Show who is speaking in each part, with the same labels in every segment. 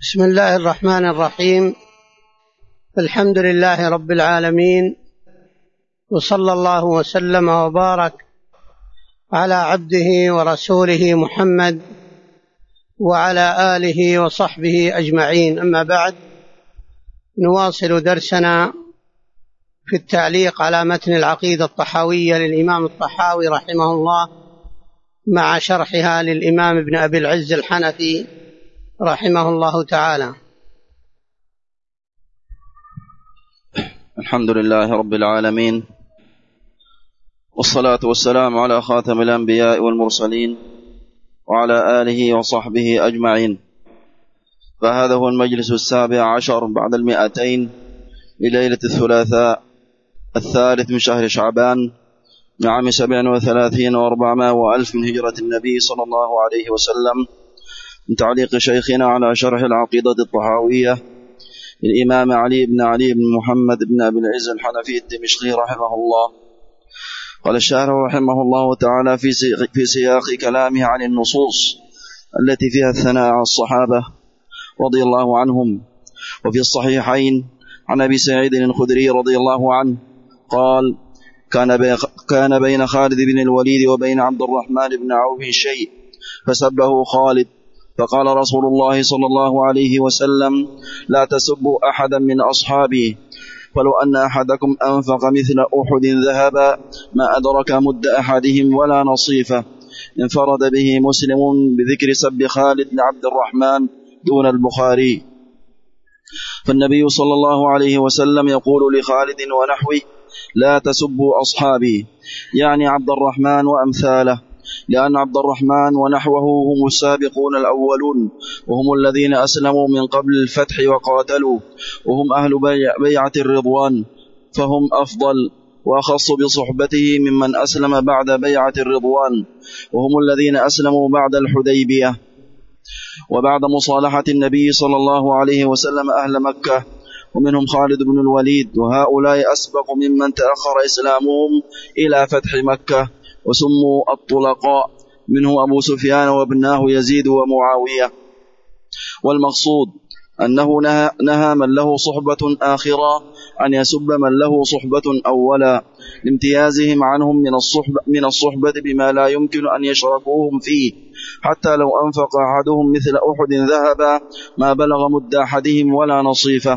Speaker 1: بسم الله الرحمن الرحيم. الحمد لله رب العالمين، وصلى الله وسلم وبارك على عبده ورسوله محمد وعلى آله وصحبه أجمعين. أما بعد، نواصل درسنا في التعليق على متن العقيدة الطحاوية للإمام الطحاوي رحمه الله، مع شرحها للإمام ابن أبي العز الحنفي رحمه الله تعالى.
Speaker 2: الحمد لله رب العالمين، والصلاة والسلام على خاتم الأنبياء والمرسلين وعلى آله وصحبه أجمعين. فهذا هو المجلس 17 بعد 200 لليلة الثلاثاء 3 من شهر شعبان لعام 37 و400 وألف من هجرة النبي صلى الله عليه وسلم، من تعليق شيخنا على شرح العقيدة الطحاوية الإمام علي بن محمد بن أبي العز الحنفي الدمشقي رحمه الله. قال الشارح رحمه الله تعالى في سياق كلامه عن النصوص التي فيها الثناء على الصحابة رضي الله عنهم، وفي الصحيحين عن أبي سعيد الخدري رضي الله عنه قال: كان بين خالد بن الوليد وبين عبد الرحمن بن عوف شيء فسبه خالد، فقال رسول الله صلى الله عليه وسلم: لا تسبوا أحدا من أصحابي، ولو أن أحدكم أنفق مثل أحد ذهبا ما أدرك مد أحدهم ولا نصيفه. انفرد به مسلم بذكر سب خالد بن عبد الرحمن دون البخاري. فالنبي صلى الله عليه وسلم يقول لخالد ونحوه: لا تسبوا أصحابي، يعني عبد الرحمن وأمثاله، لأن عبد الرحمن ونحوه هم السابقون الأولون، وهم الذين أسلموا من قبل الفتح وقاتلوا، وهم أهل بيعة الرضوان، فهم أفضل وأخص بصحبته ممن أسلم بعد بيعة الرضوان، وهم الذين أسلموا بعد الحديبية وبعد مصالحة النبي صلى الله عليه وسلم أهل مكة، ومنهم خالد بن الوليد، وهؤلاء أسبق ممن تأخر إسلامهم إلى فتح مكة، وسموا الطلقاء، منه أبو سفيان وابناه يزيد ومعاوية. والمقصود أنه نهى من له صحبة آخرة أن يسب من له صحبة أولا، لامتيازهم عنهم من الصحبة بما لا يمكن أن يشركوهم فيه، حتى لو أنفق أحدهم مثل أحد ذهبا ما بلغ مد أحدهم ولا نصيفه.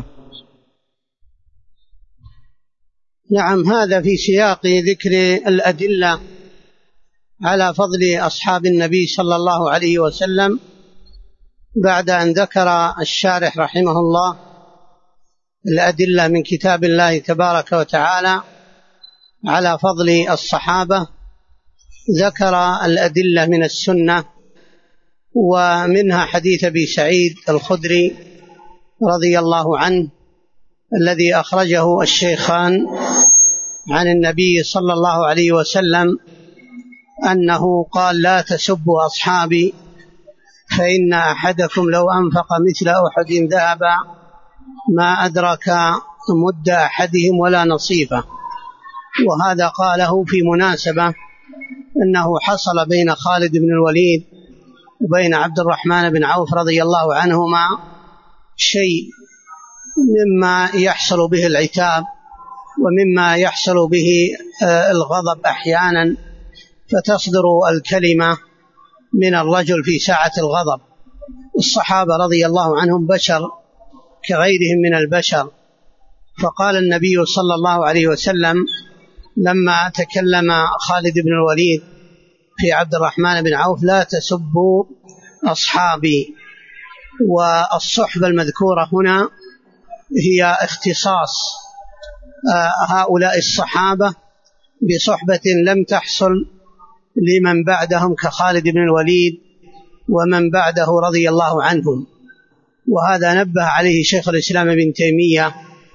Speaker 1: نعم، هذا في سياق ذكر الأدلة على فضل أصحاب النبي صلى الله عليه وسلم، بعد أن ذكر الشارح رحمه الله الأدلة من كتاب الله تبارك وتعالى على فضل الصحابة. ذكر الأدلة من السنة، ومنها حديث أبي سعيد الخدري رضي الله عنه الذي أخرجه الشيخان عن النبي صلى الله عليه وسلم أنه قال: لا تسبوا أصحابي، فإن أحدكم لو أنفق مثل أحد ذهبا ما أدرك مد أحدهم ولا نصيفه. وهذا قاله في مناسبة أنه حصل بين خالد بن الوليد وبين عبد الرحمن بن عوف رضي الله عنهما شيء مما يحصل به العتاب ومما يحصل به الغضب أحيانا، فتصدر الكلمة من الرجل في ساعة الغضب. الصحابة رضي الله عنهم بشر كغيرهم من البشر، فقال النبي صلى الله عليه وسلم لما تكلم خالد بن الوليد في عبد الرحمن بن عوف: لا تسبوا أصحابي. والصحبة المذكورة هنا هي اختصاص هؤلاء الصحابة بصحبة لم تحصل لمن بعدهم كخالد بن الوليد ومن بعده رضي الله عنهم. وهذا نبه عليه شيخ الإسلام ابن تيمية.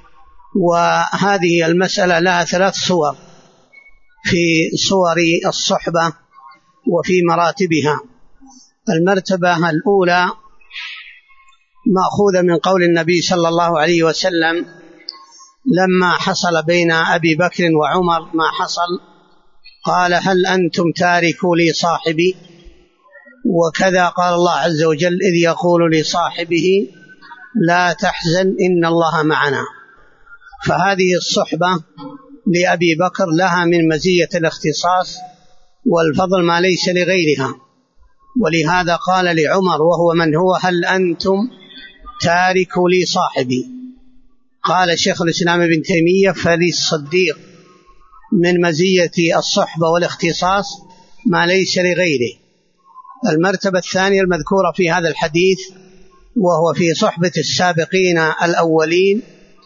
Speaker 1: وهذه المسألة لها 3 صور في صور الصحبة وفي مراتبها. المرتبة الأولى مأخوذة من قول النبي صلى الله عليه وسلم لما حصل بين أبي بكر وعمر ما حصل، قال: هل أنتم تاركوا لي صاحبي؟ وكذا قال الله عز وجل إذ يقول لصاحبه لا تحزن إن الله معنا. فهذه الصحبة لأبي بكر لها من مزية الاختصاص والفضل ما ليس لغيرها، ولهذا قال لعمر وهو من هو: هل أنتم تاركوا لي صاحبي؟ قال شيخ الإسلام ابن تيمية: فللصديق من مزية الصحبة والاختصاص ما ليس لغيره. المرتبة الثانية المذكورة في هذا الحديث وهو في صحبة السابقين الأولين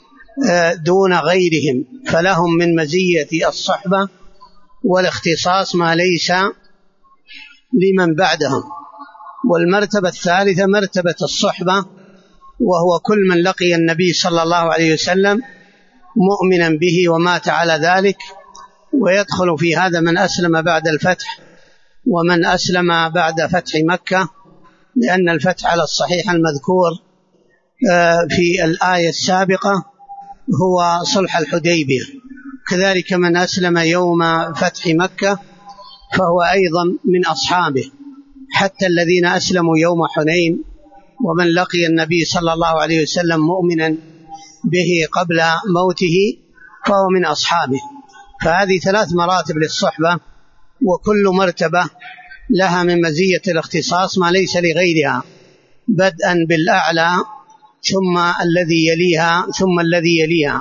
Speaker 1: دون غيرهم، فلهم من مزية الصحبة والاختصاص ما ليس لمن بعدهم. والمرتبة الثالثة مرتبة الصحبة، وهو كل من لقي النبي صلى الله عليه وسلم مؤمنا به ومات على ذلك، ويدخل في هذا من أسلم بعد الفتح ومن أسلم بعد فتح مكة، لأن الفتح على الصحيح المذكور في الآية السابقة هو صلح الحديبية. كذلك من أسلم يوم فتح مكة فهو أيضا من أصحابه، حتى الذين أسلموا يوم حنين ومن لقي النبي صلى الله عليه وسلم مؤمنا به قبل موته فهو من أصحابه. فهذه 3 مراتب للصحبة، وكل مرتبة لها من مزية الاختصاص ما ليس لغيرها، بدءا بالأعلى ثم الذي يليها ثم الذي يليها.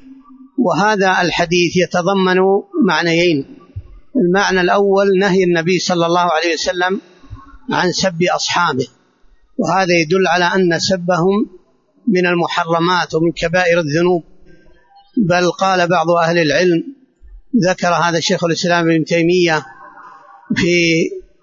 Speaker 1: وهذا الحديث يتضمن معنيين: المعنى الأول نهي النبي صلى الله عليه وسلم عن سب أصحابه، وهذا يدل على أن سبهم من المحرمات ومن كبائر الذنوب، بل قال بعض أهل العلم، ذكر هذا شيخ الإسلام ابن تيمية في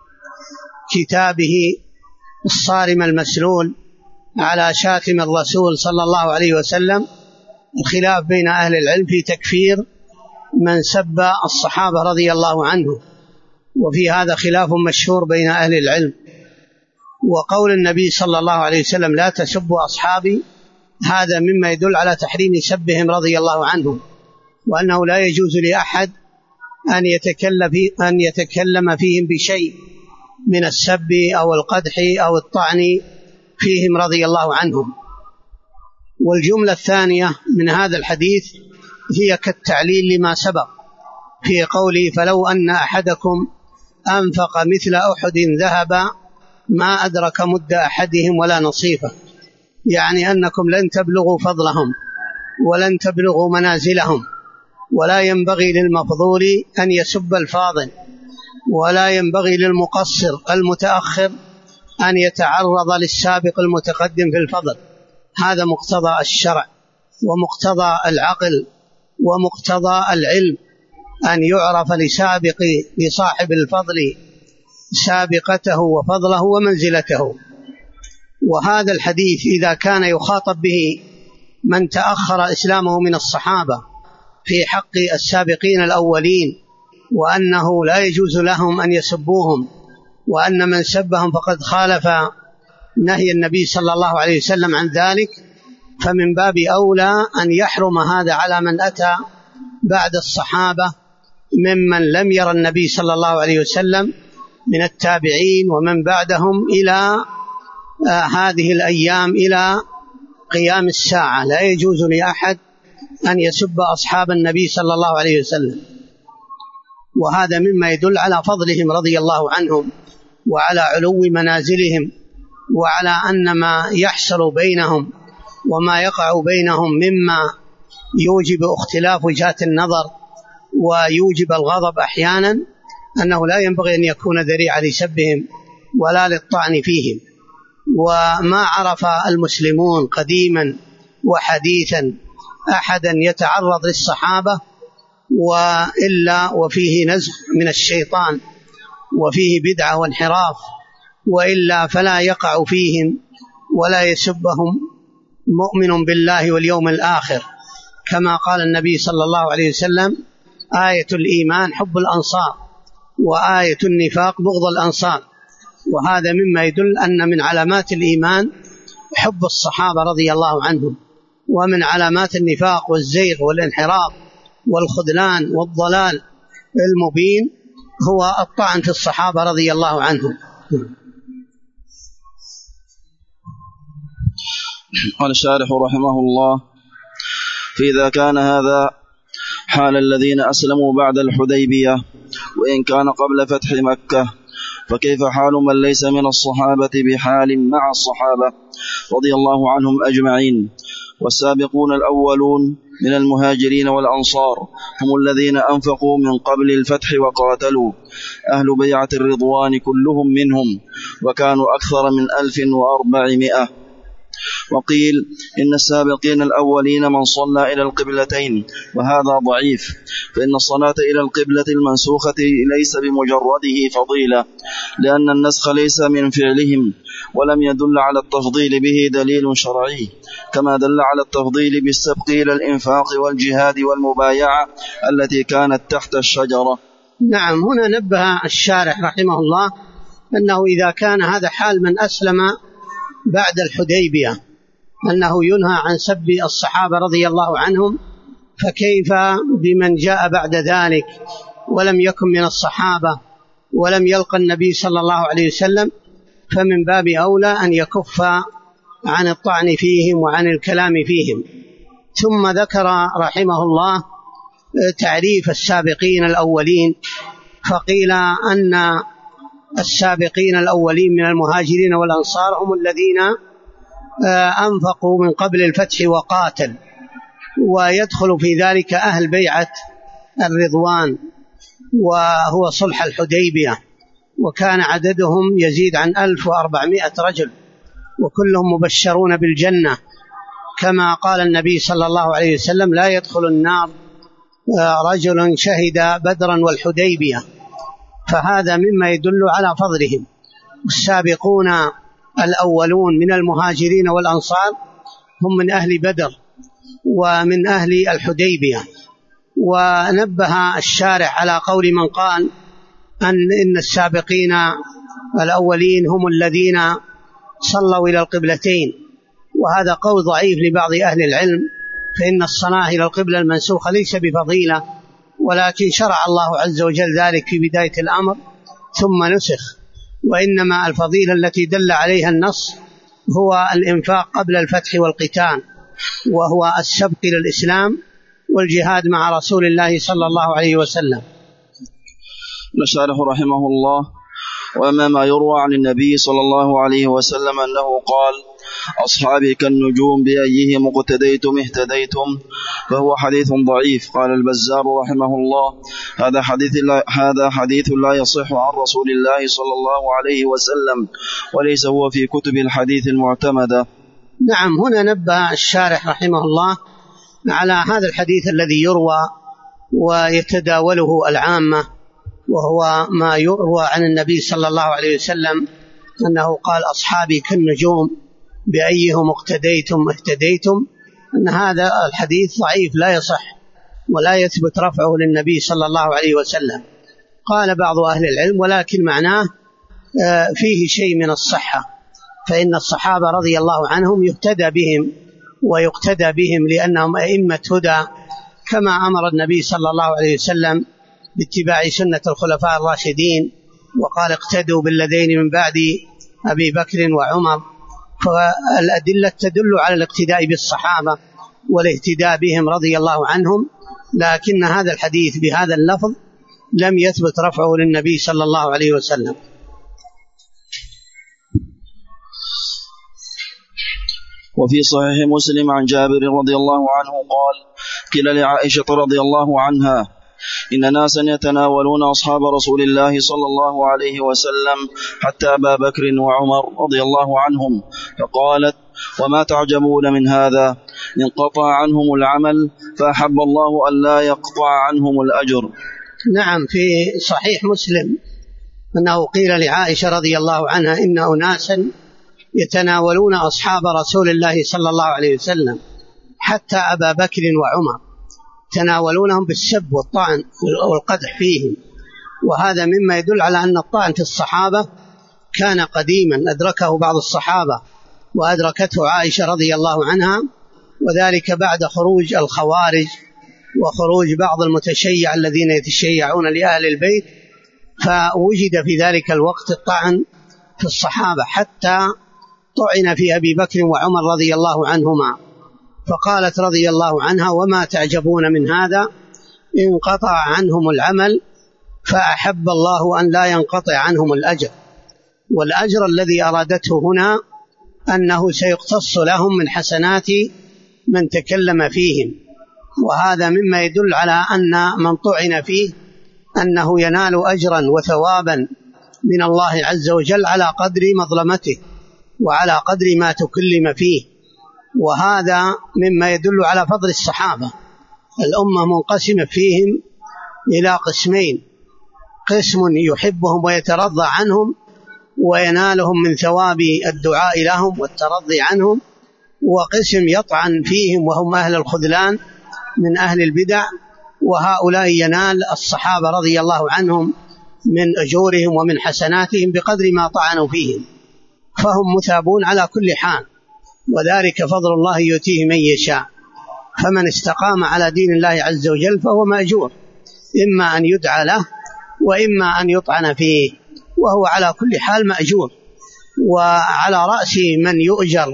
Speaker 1: كتابه الصارم المسلول على شاتم الرسول صلى الله عليه وسلم، الخلاف بين أهل العلم في تكفير من سب الصحابة رضي الله عنه، وفي هذا خلاف مشهور بين أهل العلم. وقول النبي صلى الله عليه وسلم: لا تسبوا أصحابي، هذا مما يدل على تحريم سبهم رضي الله عنهم، وأنه لا يجوز لأحد أن يتكلم فيهم بشيء من السب أو القدح أو الطعن فيهم رضي الله عنهم. والجملة الثانية من هذا الحديث هي كالتعليل لما سبق في قوله: فلو أن أحدكم أنفق مثل أحد ذهبا ما أدرك مد أحدهم ولا نصيفه، يعني أنكم لن تبلغوا فضلهم ولن تبلغوا منازلهم، ولا ينبغي للمفضول أن يسب الفاضل، ولا ينبغي للمقصر المتأخر أن يتعرض للسابق المتقدم في الفضل. هذا مقتضى الشرع ومقتضى العقل ومقتضى العلم، أن يعرف لصاحب الفضل سابقته وفضله ومنزلته. وهذا الحديث إذا كان يخاطب به من تأخر إسلامه من الصحابة في حق السابقين الأولين، وأنه لا يجوز لهم أن يسبوهم، وأن من سبهم فقد خالف نهي النبي صلى الله عليه وسلم عن ذلك، فمن باب أولى أن يحرم هذا على من أتى بعد الصحابة ممن لم يرى النبي صلى الله عليه وسلم من التابعين ومن بعدهم إلى هذه الأيام إلى قيام الساعة. لا يجوز لأحد أن يسب أصحاب النبي صلى الله عليه وسلم، وهذا مما يدل على فضلهم رضي الله عنهم وعلى علو منازلهم، وعلى أن ما يحصل بينهم وما يقع بينهم مما يوجب اختلاف وجهات النظر ويوجب الغضب أحيانا، أنه لا ينبغي أن يكون ذريعة لسبهم ولا للطعن فيهم. وما عرف المسلمون قديما وحديثا أحدا يتعرض للصحابة وإلا وفيه نزغ من الشيطان وفيه بدعة وانحراف، وإلا فلا يقع فيهم ولا يسبهم مؤمن بالله واليوم الآخر، كما قال النبي صلى الله عليه وسلم: آية الإيمان حب الأنصار، وآية النفاق بغض الأنصار. وهذا مما يدل أن من علامات الإيمان حب الصحابة رضي الله عنهم، ومن علامات النفاق والزيغ والانحراف والخذلان والضلال المبين هو الطعن في الصحابة رضي الله عنهم.
Speaker 2: قال الشارح رحمه الله: فإذا كان هذا حال الذين أسلموا بعد الحديبية وإن كان قبل فتح مكة، فكيف حال من ليس من الصحابة بحال مع الصحابة رضي الله عنهم أجمعين؟ والسابقون الأولون من المهاجرين والأنصار هم الذين أنفقوا من قبل الفتح وقاتلوا، أهل بيعة الرضوان كلهم منهم، وكانوا أكثر من 1400. وقيل إن السابقين الأولين من صلى إلى القبلتين، وهذا ضعيف، فإن الصلاة إلى القبلة المنسوخة ليس بمجرده فضيلة، لأن النسخ ليس من فعلهم، ولم يدل على التفضيل به دليل شرعي، كما دل على التفضيل بالسبق إلى الإنفاق والجهاد والمبايعة التي كانت تحت الشجرة.
Speaker 1: نعم، هنا نبه الشارح رحمه الله أنه إذا كان هذا حال من أسلم بعد الحديبية، أنه ينهى عن سب الصحابة رضي الله عنهم، فكيف بمن جاء بعد ذلك ولم يكن من الصحابة ولم يلقى النبي صلى الله عليه وسلم؟ فمن باب أولى أن يكف عن الطعن فيهم وعن الكلام فيهم. ثم ذكر رحمه الله تعريف السابقين الأولين، فقيل أن السابقين الأولين من المهاجرين والأنصار هم الذين أنفقوا من قبل الفتح وقاتل، ويدخل في ذلك أهل بيعة الرضوان وهو صلح الحديبية، وكان عددهم يزيد عن 1400 رجل، وكلهم مبشرون بالجنة، كما قال النبي صلى الله عليه وسلم: لا يدخل النار رجل شهد بدرا والحديبية. فهذا مما يدل على فضلهم. السابقون الأولون من المهاجرين والأنصار هم من أهل بدر ومن أهل الحديبية. ونبه الشارح على قول من قال إن السابقين الأولين هم الذين صلوا إلى القبلتين، وهذا قول ضعيف لبعض أهل العلم، فإن الصلاة إلى القبلة المنسوخة ليس بفضيلة، ولكن شرع الله عز وجل ذلك في بداية الأمر ثم نسخ، وإنما الفضيلة التي دل عليها النص هو الإنفاق قبل الفتح والقتال، وهو السبق إلى الإسلام والجهاد مع رسول الله صلى الله عليه وسلم.
Speaker 2: الشارح رحمه الله: وأما ما يروى عن النبي صلى الله عليه وسلم أنه قال: أصحابي كالنجوم بأيهم اقتديتم اهتديتم، فهو حديث ضعيف. قال البزار رحمه الله: هذا حديث لا يصح عن رسول الله صلى الله عليه وسلم، وليس هو في كتب الحديث المعتمدة.
Speaker 1: نعم، هنا نبه الشارح رحمه الله على هذا الحديث الذي يروى ويتداوله العامة، وهو ما يروى عن النبي صلى الله عليه وسلم أنه قال: أصحابي كالنجوم بأيهم اقتديتم اهتديتم. أن هذا الحديث ضعيف لا يصح ولا يثبت رفعه للنبي صلى الله عليه وسلم. قال بعض أهل العلم: ولكن معناه فيه شيء من الصحة، فإن الصحابة رضي الله عنهم يهتدى بهم ويقتدى بهم لأنهم أئمة هدى، كما أمر النبي صلى الله عليه وسلم باتباع سنة الخلفاء الراشدين، وقال: اقتدوا بالذين من بعد أبي بكر وعمر. فالأدلة تدل على الاقتداء بالصحابة والاهتداء بهم رضي الله عنهم، لكن هذا الحديث بهذا اللفظ لم يثبت رفعه للنبي صلى الله عليه وسلم.
Speaker 2: وفي صحيح مسلم عن جابر رضي الله عنه قال: قيل لعائشة رضي الله عنها: إن ناسا يتناولون أصحاب رسول الله صلى الله عليه وسلم حتى أبا بكر وعمر رضي الله عنهم، فقالت: وما تعجبون من هذا؟ انقطع عنهم العمل فأحب الله أن لا يقطع عنهم الأجر.
Speaker 1: نعم، في صحيح مسلم أنه قيل لعائشة رضي الله عنها: إن أناسا يتناولون أصحاب رسول الله صلى الله عليه وسلم حتى أبا بكر وعمر، تناولونهم بالسب والطعن والقدح فيهم. وهذا مما يدل على أن الطعن في الصحابة كان قديما، أدركه بعض الصحابة وأدركته عائشة رضي الله عنها، وذلك بعد خروج الخوارج وخروج بعض المتشيع الذين يتشيعون لأهل البيت، فوجد في ذلك الوقت الطعن في الصحابة، حتى طعن في أبي بكر وعمر رضي الله عنهما، فقالت رضي الله عنها: وما تعجبون من هذا؟ انقطع عنهم العمل فأحب الله أن لا ينقطع عنهم الأجر. والأجر الذي أرادته هنا أنه سيقتص لهم من حسنات من تكلم فيهم، وهذا مما يدل على أن من طعن فيه أنه ينال أجرا وثوابا من الله عز وجل على قدر مظلمته وعلى قدر ما تكلم فيه. وهذا مما يدل على فضل الصحابة. الأمة منقسمة فيهم إلى قسمين: قسم يحبهم ويترضى عنهم وينالهم من ثواب الدعاء لهم والترضي عنهم، وقسم يطعن فيهم وهم أهل الخذلان من أهل البدع، وهؤلاء ينال الصحابة رضي الله عنهم من أجورهم ومن حسناتهم بقدر ما طعنوا فيهم، فهم مثابون على كل حال، وذلك فضل الله يؤتيه من يشاء. فمن استقام على دين الله عز وجل فهو مأجور، إما أن يدعى له وإما أن يطعن فيه، وهو على كل حال مأجور. وعلى رأس من يؤجر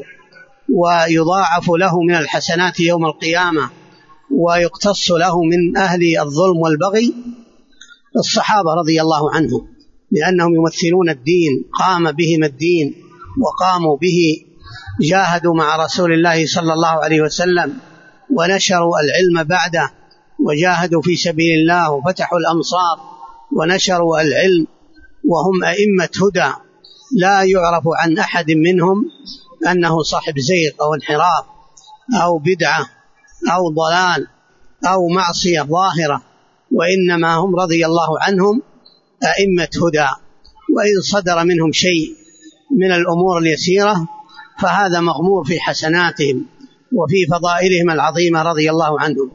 Speaker 1: ويضاعف له من الحسنات يوم القيامة ويقتص له من أهل الظلم والبغي الصحابة رضي الله عنهم، لأنهم يمثلون الدين، قام بهم الدين وقاموا به، جاهدوا مع رسول الله صلى الله عليه وسلم ونشروا العلم بعده، وجاهدوا في سبيل الله وفتحوا الأمصار ونشروا العلم، وهم أئمة هدى لا يعرف عن أحد منهم أنه صاحب زيغ أو انحراف أو بدعة أو ضلال أو معصية ظاهرة، وإنما هم رضي الله عنهم أئمة هدى. وإن صدر منهم شيء من الأمور اليسيرة فهذا مغمور في حسناتهم وفي فضائلهم العظيمة رضي الله عنهم.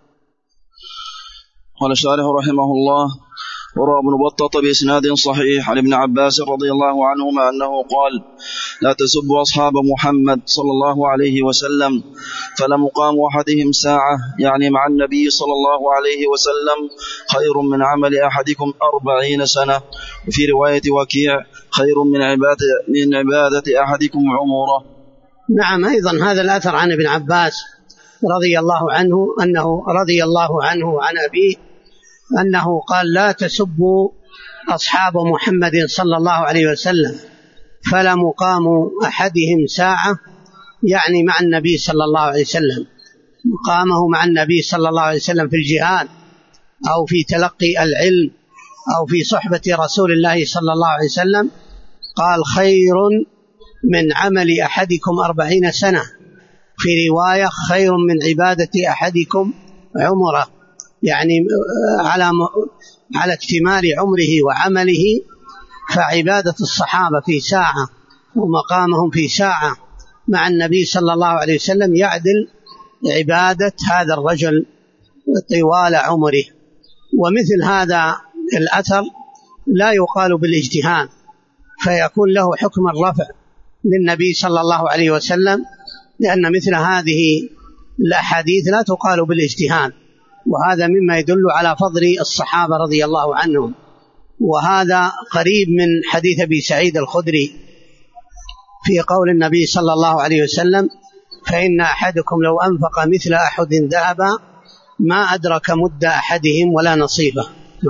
Speaker 2: قال الشارح رحمه الله: وروى ابن بطة بإسناد صحيح عن ابن عباس رضي الله عنهما أنه قال: لا تسبوا أصحاب محمد صلى الله عليه وسلم، فلمقام أحدهم ساعة، يعني مع النبي صلى الله عليه وسلم، خير من عمل أحدكم 40 سنة. وفي رواية وكيع: خير من عبادة أحدكم عمره.
Speaker 1: نعم، أيضا هذا الأثر عن ابن عباس رضي الله عنه أنه رضي الله عنه عن أبيه أنه قال: لا تسبوا أصحاب محمد صلى الله عليه وسلم، فلمقام أحدهم ساعة، يعني مع النبي صلى الله عليه وسلم، مقامه مع النبي صلى الله عليه وسلم في الجهاد أو في تلقي العلم أو في صحبة رسول الله صلى الله عليه وسلم، قال: خير من عمل أحدكم 40 سنة. في رواية: خير من عبادة أحدكم عمره، يعني على اكتمال عمره وعمله. فعبادة الصحابة في ساعة ومقامهم في ساعة مع النبي صلى الله عليه وسلم يعدل عبادة هذا الرجل طوال عمره. ومثل هذا الأثر لا يقال بالاجتهاد، فيكون له حكم الرفع للنبي صلى الله عليه وسلم، لأن مثل هذه الأحاديث لا تقال بالاجتهاد، وهذا مما يدل على فضل الصحابة رضي الله عنهم. وهذا قريب من حديث أبي سعيد الخدري في قول النبي صلى الله عليه وسلم: فإن أحدكم لو أنفق مثل أحد ذهبا ما أدرك مد أحدهم ولا نصيبه.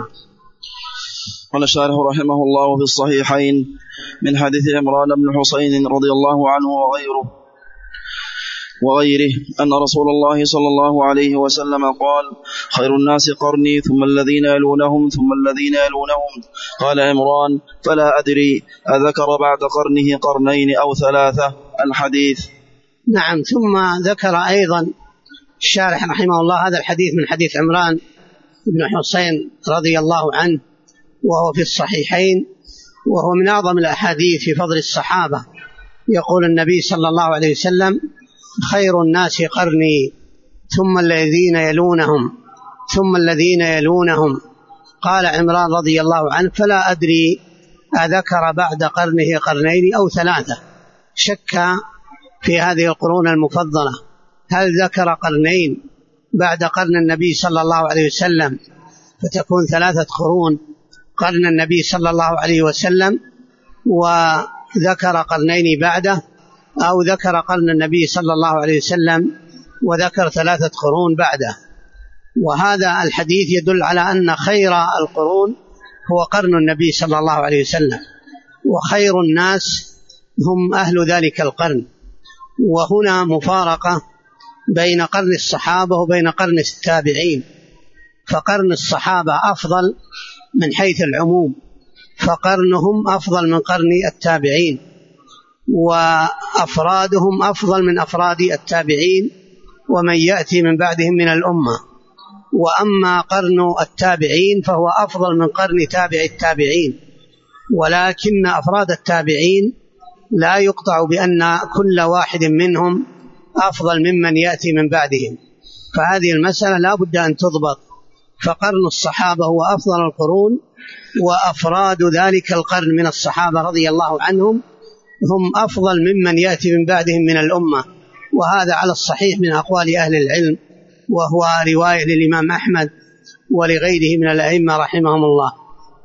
Speaker 2: قال الشارح رحمه الله: في الصحيحين من حديث عمران بن حسين رضي الله عنه وغيره أن رسول الله صلى الله عليه وسلم قال: خير الناس قرني، ثم الذين يلونهم، ثم الذين يلونهم. قال عمران: فلا أدري أذكر بعد قرنه قرنين أو 3؟ الحديث.
Speaker 1: نعم. ثم ذكر أيضا الشارح رحمه الله هذا الحديث من حديث عمران بن حسين رضي الله عنه، وهو في الصحيحين، وهو من أعظم الأحاديث في فضل الصحابة. يقول النبي صلى الله عليه وسلم: خير الناس قرني، ثم الذين يلونهم، ثم الذين يلونهم. قال عمران رضي الله عنه: فلا أدري أذكر بعد قرنه قرنين أو 3. شك في هذه القرون المفضلة، هل ذكر قرنين بعد قرن النبي صلى الله عليه وسلم فتكون 3 قرون، قرن النبي صلى الله عليه وسلم وذكر قرنين بعده، أو ذكر قرن النبي صلى الله عليه وسلم وذكر 3 قرون بعده. وهذا الحديث يدل على أن خير القرون هو قرن النبي صلى الله عليه وسلم، وخير الناس هم أهل ذلك القرن. وهنا مفارقة بين قرن الصحابة وبين قرن التابعين، فقرن الصحابة أفضل من حيث العموم، فقرنهم أفضل من قرن التابعين، وأفرادهم أفضل من أفراد التابعين ومن يأتي من بعدهم من الأمة. وأما قرن التابعين فهو أفضل من قرن تابع التابعين، ولكن أفراد التابعين لا يقطع بأن كل واحد منهم أفضل ممن يأتي من بعدهم، فهذه المسألة لا بد أن تضبط. فقرن الصحابة هو أفضل القرون، وأفراد ذلك القرن من الصحابة رضي الله عنهم هم أفضل ممن يأتي من بعدهم من الأمة، وهذا على الصحيح من أقوال أهل العلم، وهو رواية للإمام أحمد ولغيره من الأئمة رحمهم الله.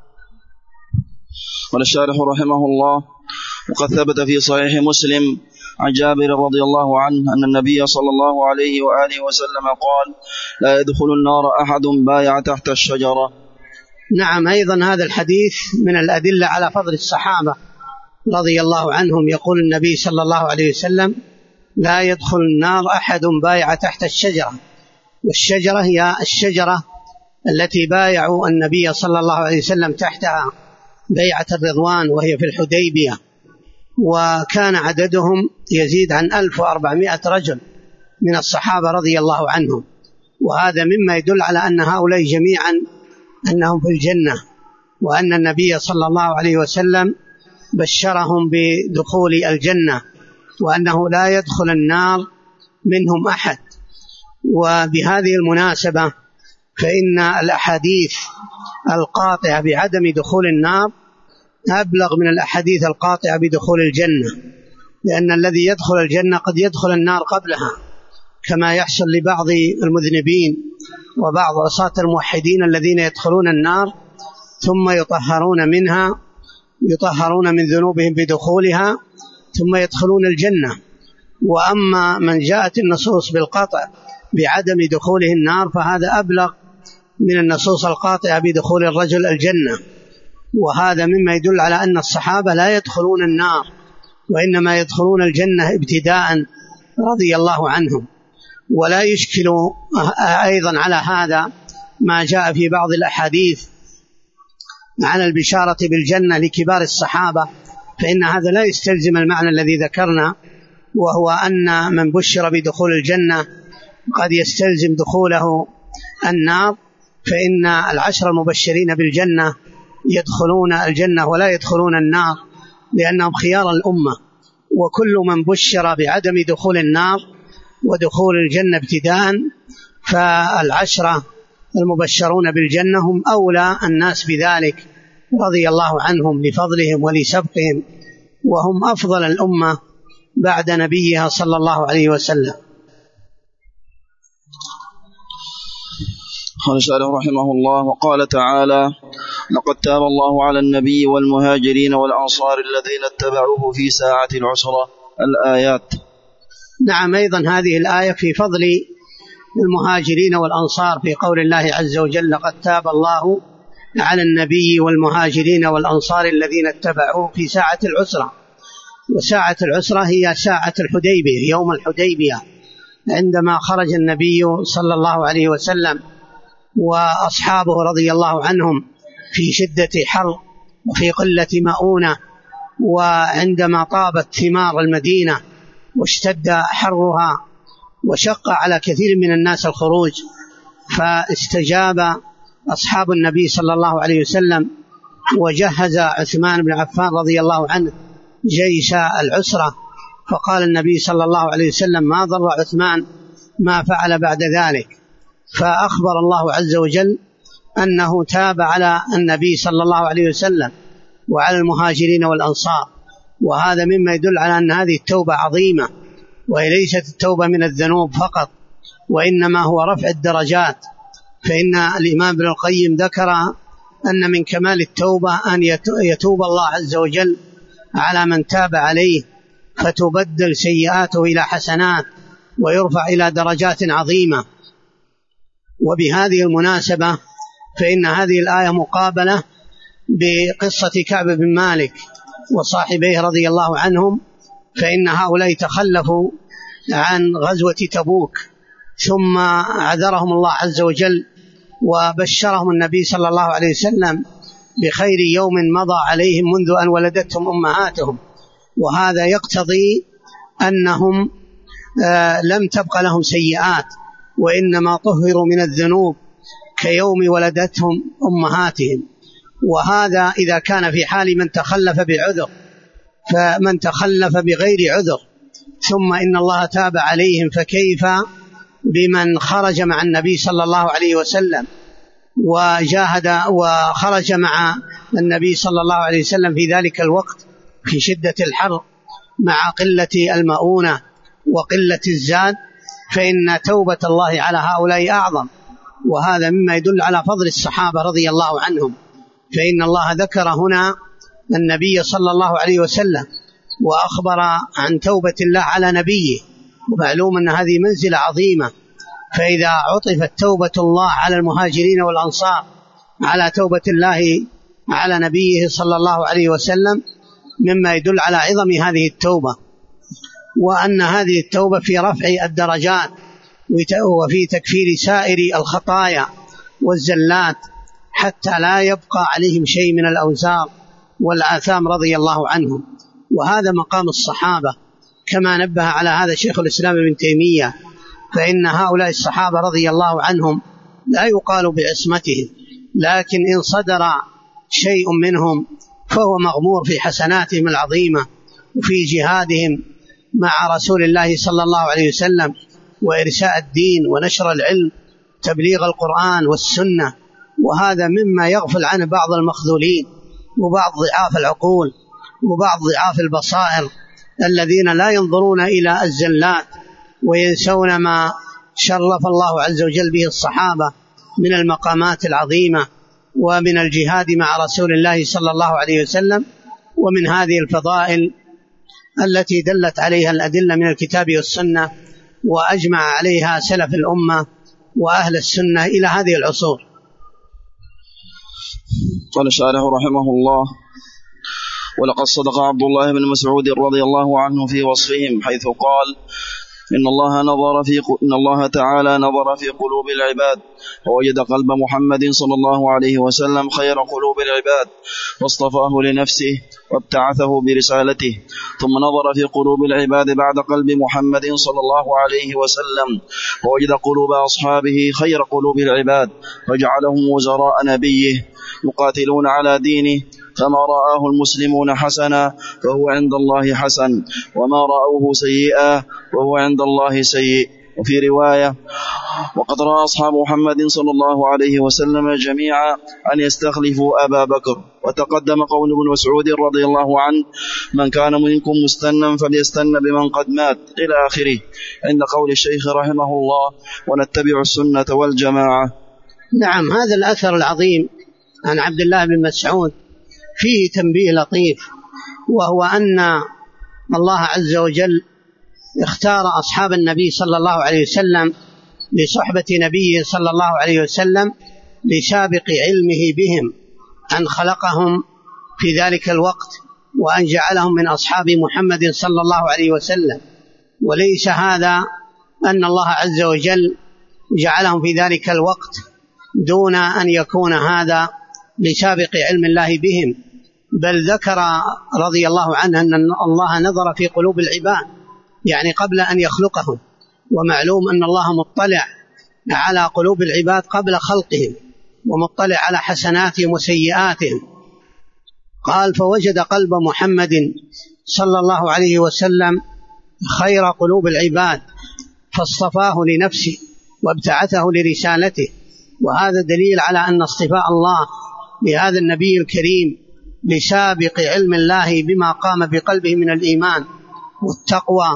Speaker 2: قال الشارح رحمه الله: وقد ثبت في صحيح مسلم عن جابر رضي الله عنه أن النبي صلى الله عليه وآله وسلم قال: لا يدخل النار أحد بايع تحت الشجرة.
Speaker 1: نعم، أيضا هذا الحديث من الأدلة على فضل الصحابة رضي الله عنهم. يقول النبي صلى الله عليه وسلم: لا يدخل النار أحد بايع تحت الشجرة. والشجرة هي الشجرة التي بايعوا النبي صلى الله عليه وسلم تحتها بيعة الرضوان، وهي في الحديبية، وكان عددهم يزيد عن 1400 رجل من الصحابة رضي الله عنهم. وهذا مما يدل على أن هؤلاء جميعا أنهم في الجنة، وأن النبي صلى الله عليه وسلم بشرهم بدخول الجنة، وأنه لا يدخل النار منهم أحد. وبهذه المناسبة فإن الأحاديث القاطعة بعدم دخول النار أبلغ من الأحاديث القاطعة بدخول الجنة، لأن الذي يدخل الجنة قد يدخل النار قبلها، كما يحصل لبعض المذنبين وبعض عصاة الموحدين الذين يدخلون النار ثم يطهرون منها، يطهرون من ذنوبهم بدخولها ثم يدخلون الجنة. وأما من جاءت النصوص بالقطع بعدم دخوله النار فهذا أبلغ من النصوص القاطعة بدخول الرجل الجنة. وهذا مما يدل على أن الصحابة لا يدخلون النار، وإنما يدخلون الجنة ابتداء رضي الله عنهم. ولا يشكل أيضا على هذا ما جاء في بعض الأحاديث عن البشارة بالجنة لكبار الصحابة، فإن هذا لا يستلزم المعنى الذي ذكرنا، وهو أن من بشر بدخول الجنة قد يستلزم دخوله النار، فإن 10 المبشرين بالجنة يدخلون الجنة ولا يدخلون النار لأنهم خيار الأمة. وكل من بشر بعدم دخول النار ودخول الجنة ابتداء فال10 المبشرون بالجنة هم أولى الناس بذلك رضي الله عنهم لفضلهم ولسبقهم، وهم أفضل الأمة بعد نبيها صلى الله عليه وسلم.
Speaker 2: قال الشارح رحمه الله: وقال تعالى: لقد تاب الله على النبي والمهاجرين والأنصار الذين اتبعوه في ساعة العسرة. الآيات.
Speaker 1: نعم، أيضا هذه الآية في فضل المهاجرين والأنصار في قول الله عز وجل: لقد تاب الله على النبي والمهاجرين والأنصار الذين اتبعوه في ساعة العسرة. وساعة العسرة هي ساعة الحديبية، يوم الحديبية، عندما خرج النبي صلى الله عليه وسلم وأصحابه رضي الله عنهم في شدة حر وفي قلة مؤونة، وعندما طابت ثمار المدينة واشتد حرها وشق على كثير من الناس الخروج، فاستجاب أصحاب النبي صلى الله عليه وسلم وجهز عثمان بن عفان رضي الله عنه جيش العسرة، فقال النبي صلى الله عليه وسلم: ما ضر عثمان ما فعل بعد ذلك. فأخبر الله عز وجل أنه تاب على النبي صلى الله عليه وسلم وعلى المهاجرين والأنصار. وهذا مما يدل على أن هذه التوبة عظيمة، وهي ليست التوبة من الذنوب فقط، وإنما هو رفع الدرجات. فإن الإمام ابن القيم ذكر أن من كمال التوبة أن يتوب الله عز وجل على من تاب عليه، فتبدل سيئاته إلى حسنات ويرفع إلى درجات عظيمة. وبهذه المناسبة فإن هذه الآية مقابلة بقصة كعب بن مالك وصاحبيه رضي الله عنهم، فإن هؤلاء تخلفوا عن غزوة تبوك، ثم عذرهم الله عز وجل وبشرهم النبي صلى الله عليه وسلم بخير يوم مضى عليهم منذ أن ولدتهم أمهاتهم، وهذا يقتضي أنهم لم تبق لهم سيئات، وإنما طهروا من الذنوب كيوم ولدتهم أمهاتهم. وهذا إذا كان في حال من تخلف بعذر، فمن تخلف بغير عذر ثم إن الله تاب عليهم، فكيف بمن خرج مع النبي صلى الله عليه وسلم وجاهد وخرج مع النبي صلى الله عليه وسلم في ذلك الوقت في شدة الحر مع قلة المؤونة وقلة الزاد، فإن توبة الله على هؤلاء أعظم. وهذا مما يدل على فضل الصحابة رضي الله عنهم، فإن الله ذكر هنا النبي صلى الله عليه وسلم وأخبر عن توبة الله على نبيه، ومعلوم أن هذه منزلة عظيمة. فإذا عطفت توبة الله على المهاجرين والأنصار على توبة الله على نبيه صلى الله عليه وسلم، مما يدل على عظم هذه التوبة، وأن هذه التوبة في رفع الدرجات وفي تكفير سائر الخطايا والزلات، حتى لا يبقى عليهم شيء من الأوزار والآثام رضي الله عنهم. وهذا مقام الصحابة كما نبه على هذا شيخ الإسلام ابن تيمية، فإن هؤلاء الصحابة رضي الله عنهم لا يقال بعصمتهم، لكن إن صدر شيء منهم فهو مغمور في حسناتهم العظيمة وفي جهادهم مع رسول الله صلى الله عليه وسلم وإرساء الدين ونشر العلم تبليغ القرآن والسنة. وهذا مما يغفل عنه بعض المخذولين وبعض ضعاف العقول وبعض ضعاف البصائر الذين لا ينظرون إلى الزلات وينسون ما شرف الله عز وجل به الصحابة من المقامات العظيمة ومن الجهاد مع رسول الله صلى الله عليه وسلم، ومن هذه الفضائل التي دلت عليها الأدلة من الكتاب والسنة وأجمع عليها سلف الأمة وأهل السنة إلى هذه العصور.
Speaker 2: قال الشارح رحمه الله: ولقد صدق عبد الله بن مسعود رضي الله عنه في وصفهم حيث قال: إن الله تعالى نظر في قلوب العباد فوجد قلب محمد صلى الله عليه وسلم خير قلوب العباد واصطفاه لنفسه وابتعثه برسالته، ثم نظر في قلوب العباد بعد قلب محمد صلى الله عليه وسلم فوجد قلوب أصحابه خير قلوب العباد فجعلهم وزراء نبيه يقاتلون على دينه، فما رآه المسلمون حسنا فهو عند الله حسن، وما رأوه سيئا وهو عند الله سيء. وفي رواية: وقد رأى أصحاب محمد صلى الله عليه وسلم جميعا أن يستخلفوا أبا بكر. وتقدم قول ابن مسعود رضي الله عنه: من كان منكم مستنا فليستن بمن قد مات إلى آخره، عند قول الشيخ رحمه الله: ونتبع السنة والجماعة.
Speaker 1: نعم، هذا الأثر العظيم عن عبد الله بن مسعود فيه تنبيه لطيف، وهو أن الله عز وجل اختار أصحاب النبي صلى الله عليه وسلم لصحبة نبيه صلى الله عليه وسلم لسابق علمه بهم، أن خلقهم في ذلك الوقت وأن جعلهم من أصحاب محمد صلى الله عليه وسلم. وليس هذا أن الله عز وجل جعلهم في ذلك الوقت دون أن يكون هذا لسابق علم الله بهم، بل ذكر رضي الله عنه أن الله نظر في قلوب العباد، يعني قبل أن يخلقهم، ومعلوم أن الله مطلع على قلوب العباد قبل خلقهم ومطلع على حسناتهم وسيئاتهم. قال: فوجد قلب محمد صلى الله عليه وسلم خير قلوب العباد فاصطفاه لنفسه وابتعثه لرسالته. وهذا دليل على أن اصطفاء الله لهذا النبي الكريم لسابق علم الله بما قام بقلبه من الإيمان والتقوى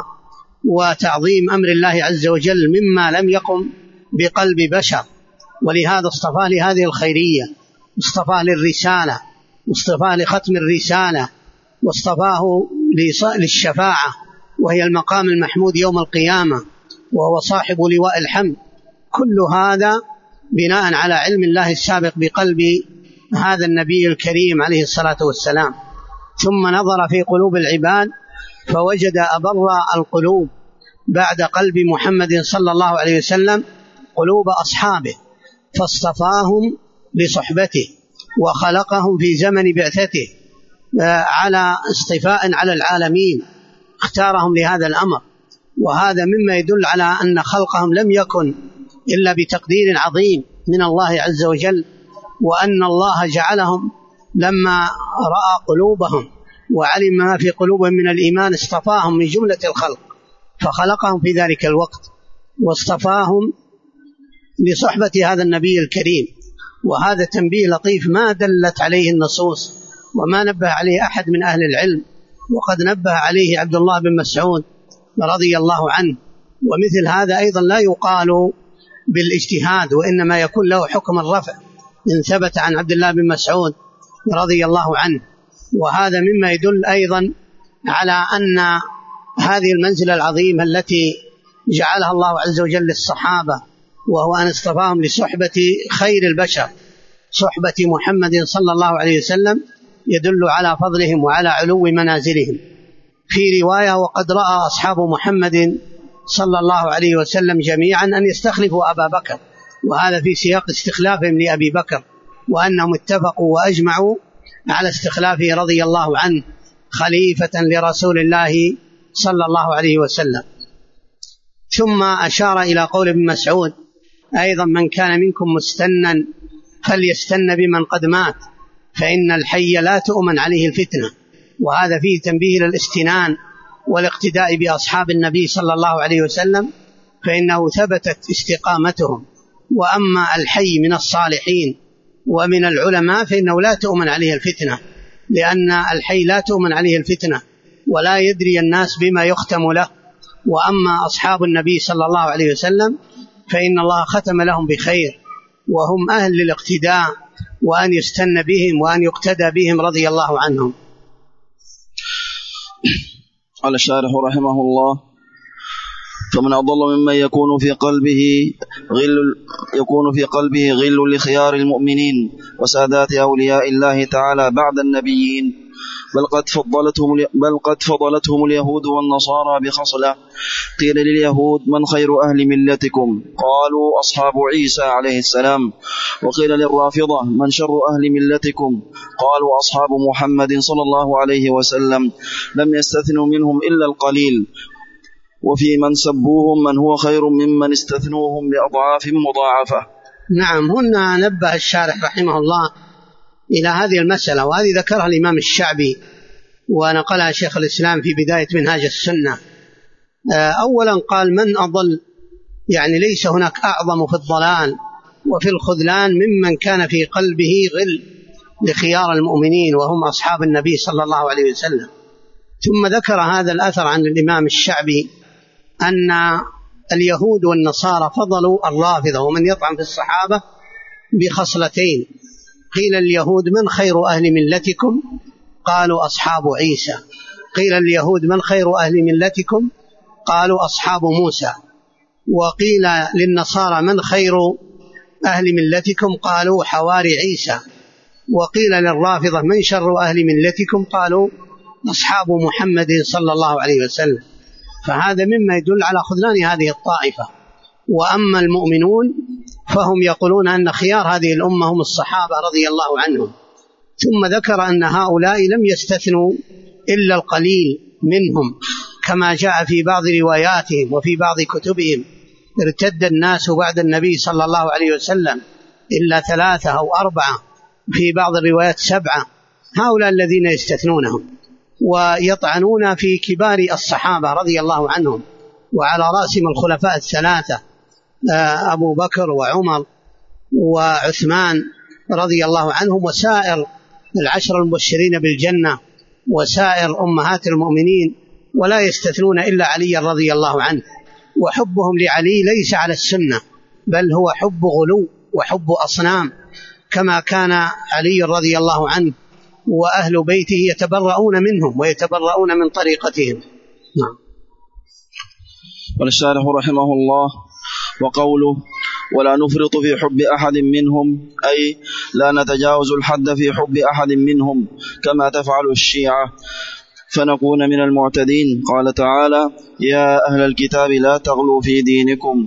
Speaker 1: وتعظيم أمر الله عز وجل مما لم يقم بقلب بشر، ولهذا اصطفاه لهذه الخيرية، واصطفاه للرسالة، واصطفاه لختم الرسالة، واصطفاه للشفاعة وهي المقام المحمود يوم القيامة، وهو صاحب لواء الحمد. كل هذا بناء على علم الله السابق بقلب هذا النبي الكريم عليه الصلاة والسلام. ثم نظر في قلوب العباد فوجد أبر القلوب بعد قلب محمد صلى الله عليه وسلم قلوب أصحابه، فاصطفاهم لصحبته وخلقهم في زمن بعثته على اصطفاء على العالمين، اختارهم لهذا الأمر. وهذا مما يدل على أن خلقهم لم يكن إلا بتقدير عظيم من الله عز وجل، وأن الله جعلهم لما رأى قلوبهم وعلم ما في قلوبهم من الإيمان اصطفاهم من جملة الخلق فخلقهم في ذلك الوقت، واصطفاهم لصحبة هذا النبي الكريم. وهذا تنبيه لطيف ما دلت عليه النصوص وما نبه عليه أحد من أهل العلم، وقد نبه عليه عبد الله بن مسعود رضي الله عنه. ومثل هذا أيضا لا يقال بالاجتهاد، وإنما يكون له حكم الرفع إن ثبت عن عبد الله بن مسعود رضي الله عنه. وهذا مما يدل أيضا على أن هذه المنزلة العظيمة التي جعلها الله عز وجل للصحابة، وهو أن اصطفاهم لصحبة خير البشر، صحبة محمد صلى الله عليه وسلم، يدل على فضلهم وعلى علو منازلهم. في رواية: وقد رأى أصحاب محمد صلى الله عليه وسلم جميعا أن يستخلفوا أبا بكر، وهذا في سياق استخلافهم لأبي بكر، وأنهم اتفقوا وأجمعوا على استخلافه رضي الله عنه خليفة لرسول الله صلى الله عليه وسلم. ثم أشار إلى قول ابن مسعود أيضا: من كان منكم مستنا فليستن بمن قد مات فإن الحي لا تؤمن عليه الفتنة. وهذا فيه تنبيه للاستنان والاقتداء بأصحاب النبي صلى الله عليه وسلم، فإنه ثبتت استقامتهم. وأما الحي من الصالحين ومن العلماء فإنه لا تؤمن عليه الفتنة، لأن الحي لا تؤمن عليه الفتنة ولا يدري الناس بما يختم له. وأما أصحاب النبي صلى الله عليه وسلم فإن الله ختم لهم بخير، وهم أهل للاقتداء وأن يستن بهم وأن يقتدى بهم رضي الله عنهم.
Speaker 2: قال الشارح رحمه الله: فمن أضل ممن يكون في قلبه غل لخيار المؤمنين وسادات أولياء الله تعالى بعد النبيين، بل قد فضلتهم اليهود والنصارى بخصلة. قيل لليهود: من خير أهل ملتكم؟ قالوا: أصحاب عيسى عليه السلام. وقيل للرافضة: من شر أهل ملتكم؟ قالوا: أصحاب محمد صلى الله عليه وسلم. لم يستثنوا منهم إلا القليل، وفي من سبوهم من هو خير ممن استثنوهم بأضعاف مضاعفة.
Speaker 1: نعم، هنا نبه الشارح رحمه الله إلى هذه المسألة، وهذه ذكرها الإمام الشعبي ونقلها شيخ الإسلام في بداية منهاج السنة. أولا قال: من أضل، يعني ليس هناك أعظم في الضلال وفي الخذلان ممن كان في قلبه غل لخيار المؤمنين وهم أصحاب النبي صلى الله عليه وسلم. ثم ذكر هذا الأثر عن الإمام الشعبي أن اليهود والنصارى فضلوا الرافضة ومن يطعن في الصحابة بخصلتين. قيل اليهود: من خير أهل ملتكم؟ قالوا: أصحاب عيسى. قيل اليهود: من خير أهل ملتكم؟ قالوا: أصحاب موسى. وقيل للنصارى: من خير أهل ملتكم؟ قالوا: حواري عيسى. وقيل للرافضة: من شر أهل ملتكم؟ قالوا: أصحاب محمد صلى الله عليه وسلم. فهذا مما يدل على خذلان هذه الطائفة. وأما المؤمنون فهم يقولون أن خيار هذه الأمة هم الصحابة رضي الله عنهم. ثم ذكر أن هؤلاء لم يستثنوا إلا القليل منهم، كما جاء في بعض رواياتهم وفي بعض كتبهم: ارتد الناس بعد النبي صلى الله عليه وسلم إلا 3 أو 4، في بعض الروايات 7. هؤلاء الذين يستثنونهم ويطعنون في كبار الصحابة رضي الله عنهم، وعلى رأسهم الخلفاء الثلاثة أبو بكر وعمر وعثمان رضي الله عنهم، وسائر العشر المبشرين بالجنة وسائر أمهات المؤمنين، ولا يستثنون إلا علي رضي الله عنه. وحبهم لعلي ليس على السنة، بل هو حب غلو وحب أصنام، كما كان علي رضي الله عنه وأهل بيته يتبرؤون منهم ويتبرؤون من طريقتهم. نعم.
Speaker 2: قال الشارح رحمه الله: وقوله: ولا نفرط في حب أحد منهم، أي لا نتجاوز الحد في حب أحد منهم كما تفعل الشيعة فنكون من المعتدين. قال تعالى: يا أهل الكتاب لا تغلوا في دينكم.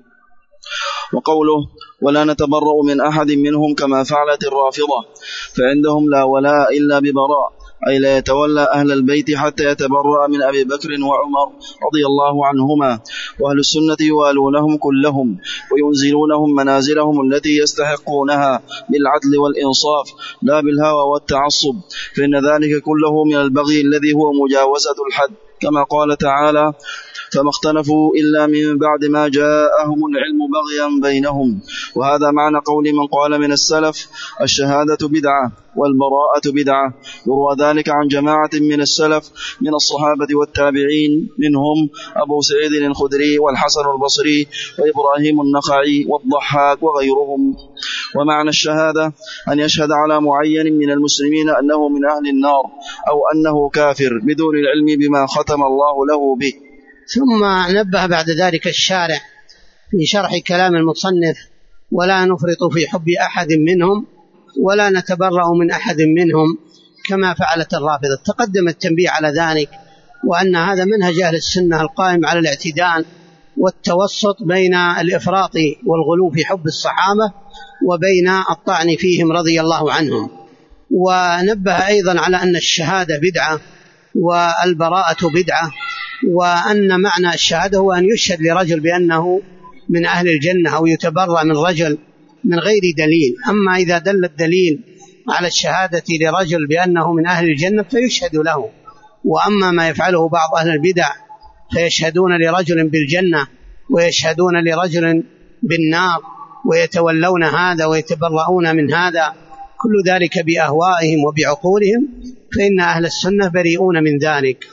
Speaker 2: وقوله: ولا نتبرأ من أحد منهم كما فعلت الرافضة، فعندهم لا ولاء إلا ببراء، أي لا يتولى أهل البيت حتى يتبرأ من أبي بكر وعمر رضي الله عنهما، وأهل السنة يوالونهم كلهم وينزلونهم منازلهم التي يستحقونها بالعدل والإنصاف لا بالهوى والتعصب، فإن ذلك كله من البغي الذي هو مجاوزة الحد، كما قال تعالى: فما اختلفوا إلا من بعد ما جاءهم العلم بغيا بينهم. وهذا معنى قول من قال من السلف: الشهادة بدعة والبراءة بدعة. يروى ذلك عن جماعة من السلف من الصحابة والتابعين، منهم أبو سعيد الخدري والحسن البصري وإبراهيم النخعي والضحاك وغيرهم. ومعنى الشهادة أن يشهد على معين من المسلمين أنه من أهل النار أو أنه كافر بدون العلم بما ختم الله له به.
Speaker 1: ثم نبه بعد ذلك الشارع في شرح كلام المصنف: ولا نفرط في حب أحد منهم ولا نتبرأ من أحد منهم كما فعلت الرافضة. تقدم التنبيه على ذلك، وأن هذا منهج أهل السنة القائم على الاعتدال والتوسط بين الإفراط والغلو في حب الصحابة وبين الطعن فيهم رضي الله عنهم. ونبه أيضا على أن الشهادة بدعة والبراءة بدعة، وأن معنى الشهادة هو أن يشهد لرجل بأنه من أهل الجنة أو يتبرأ من رجل من غير دليل. أما إذا دل الدليل على الشهادة لرجل بأنه من أهل الجنة فيشهد له. وأما ما يفعله بعض أهل البدع فيشهدون لرجل بالجنة ويشهدون لرجل بالنار ويتولون هذا ويتبرؤون من هذا، كل ذلك بأهوائهم وبعقولهم، فإن أهل السنة بريئون من ذلك.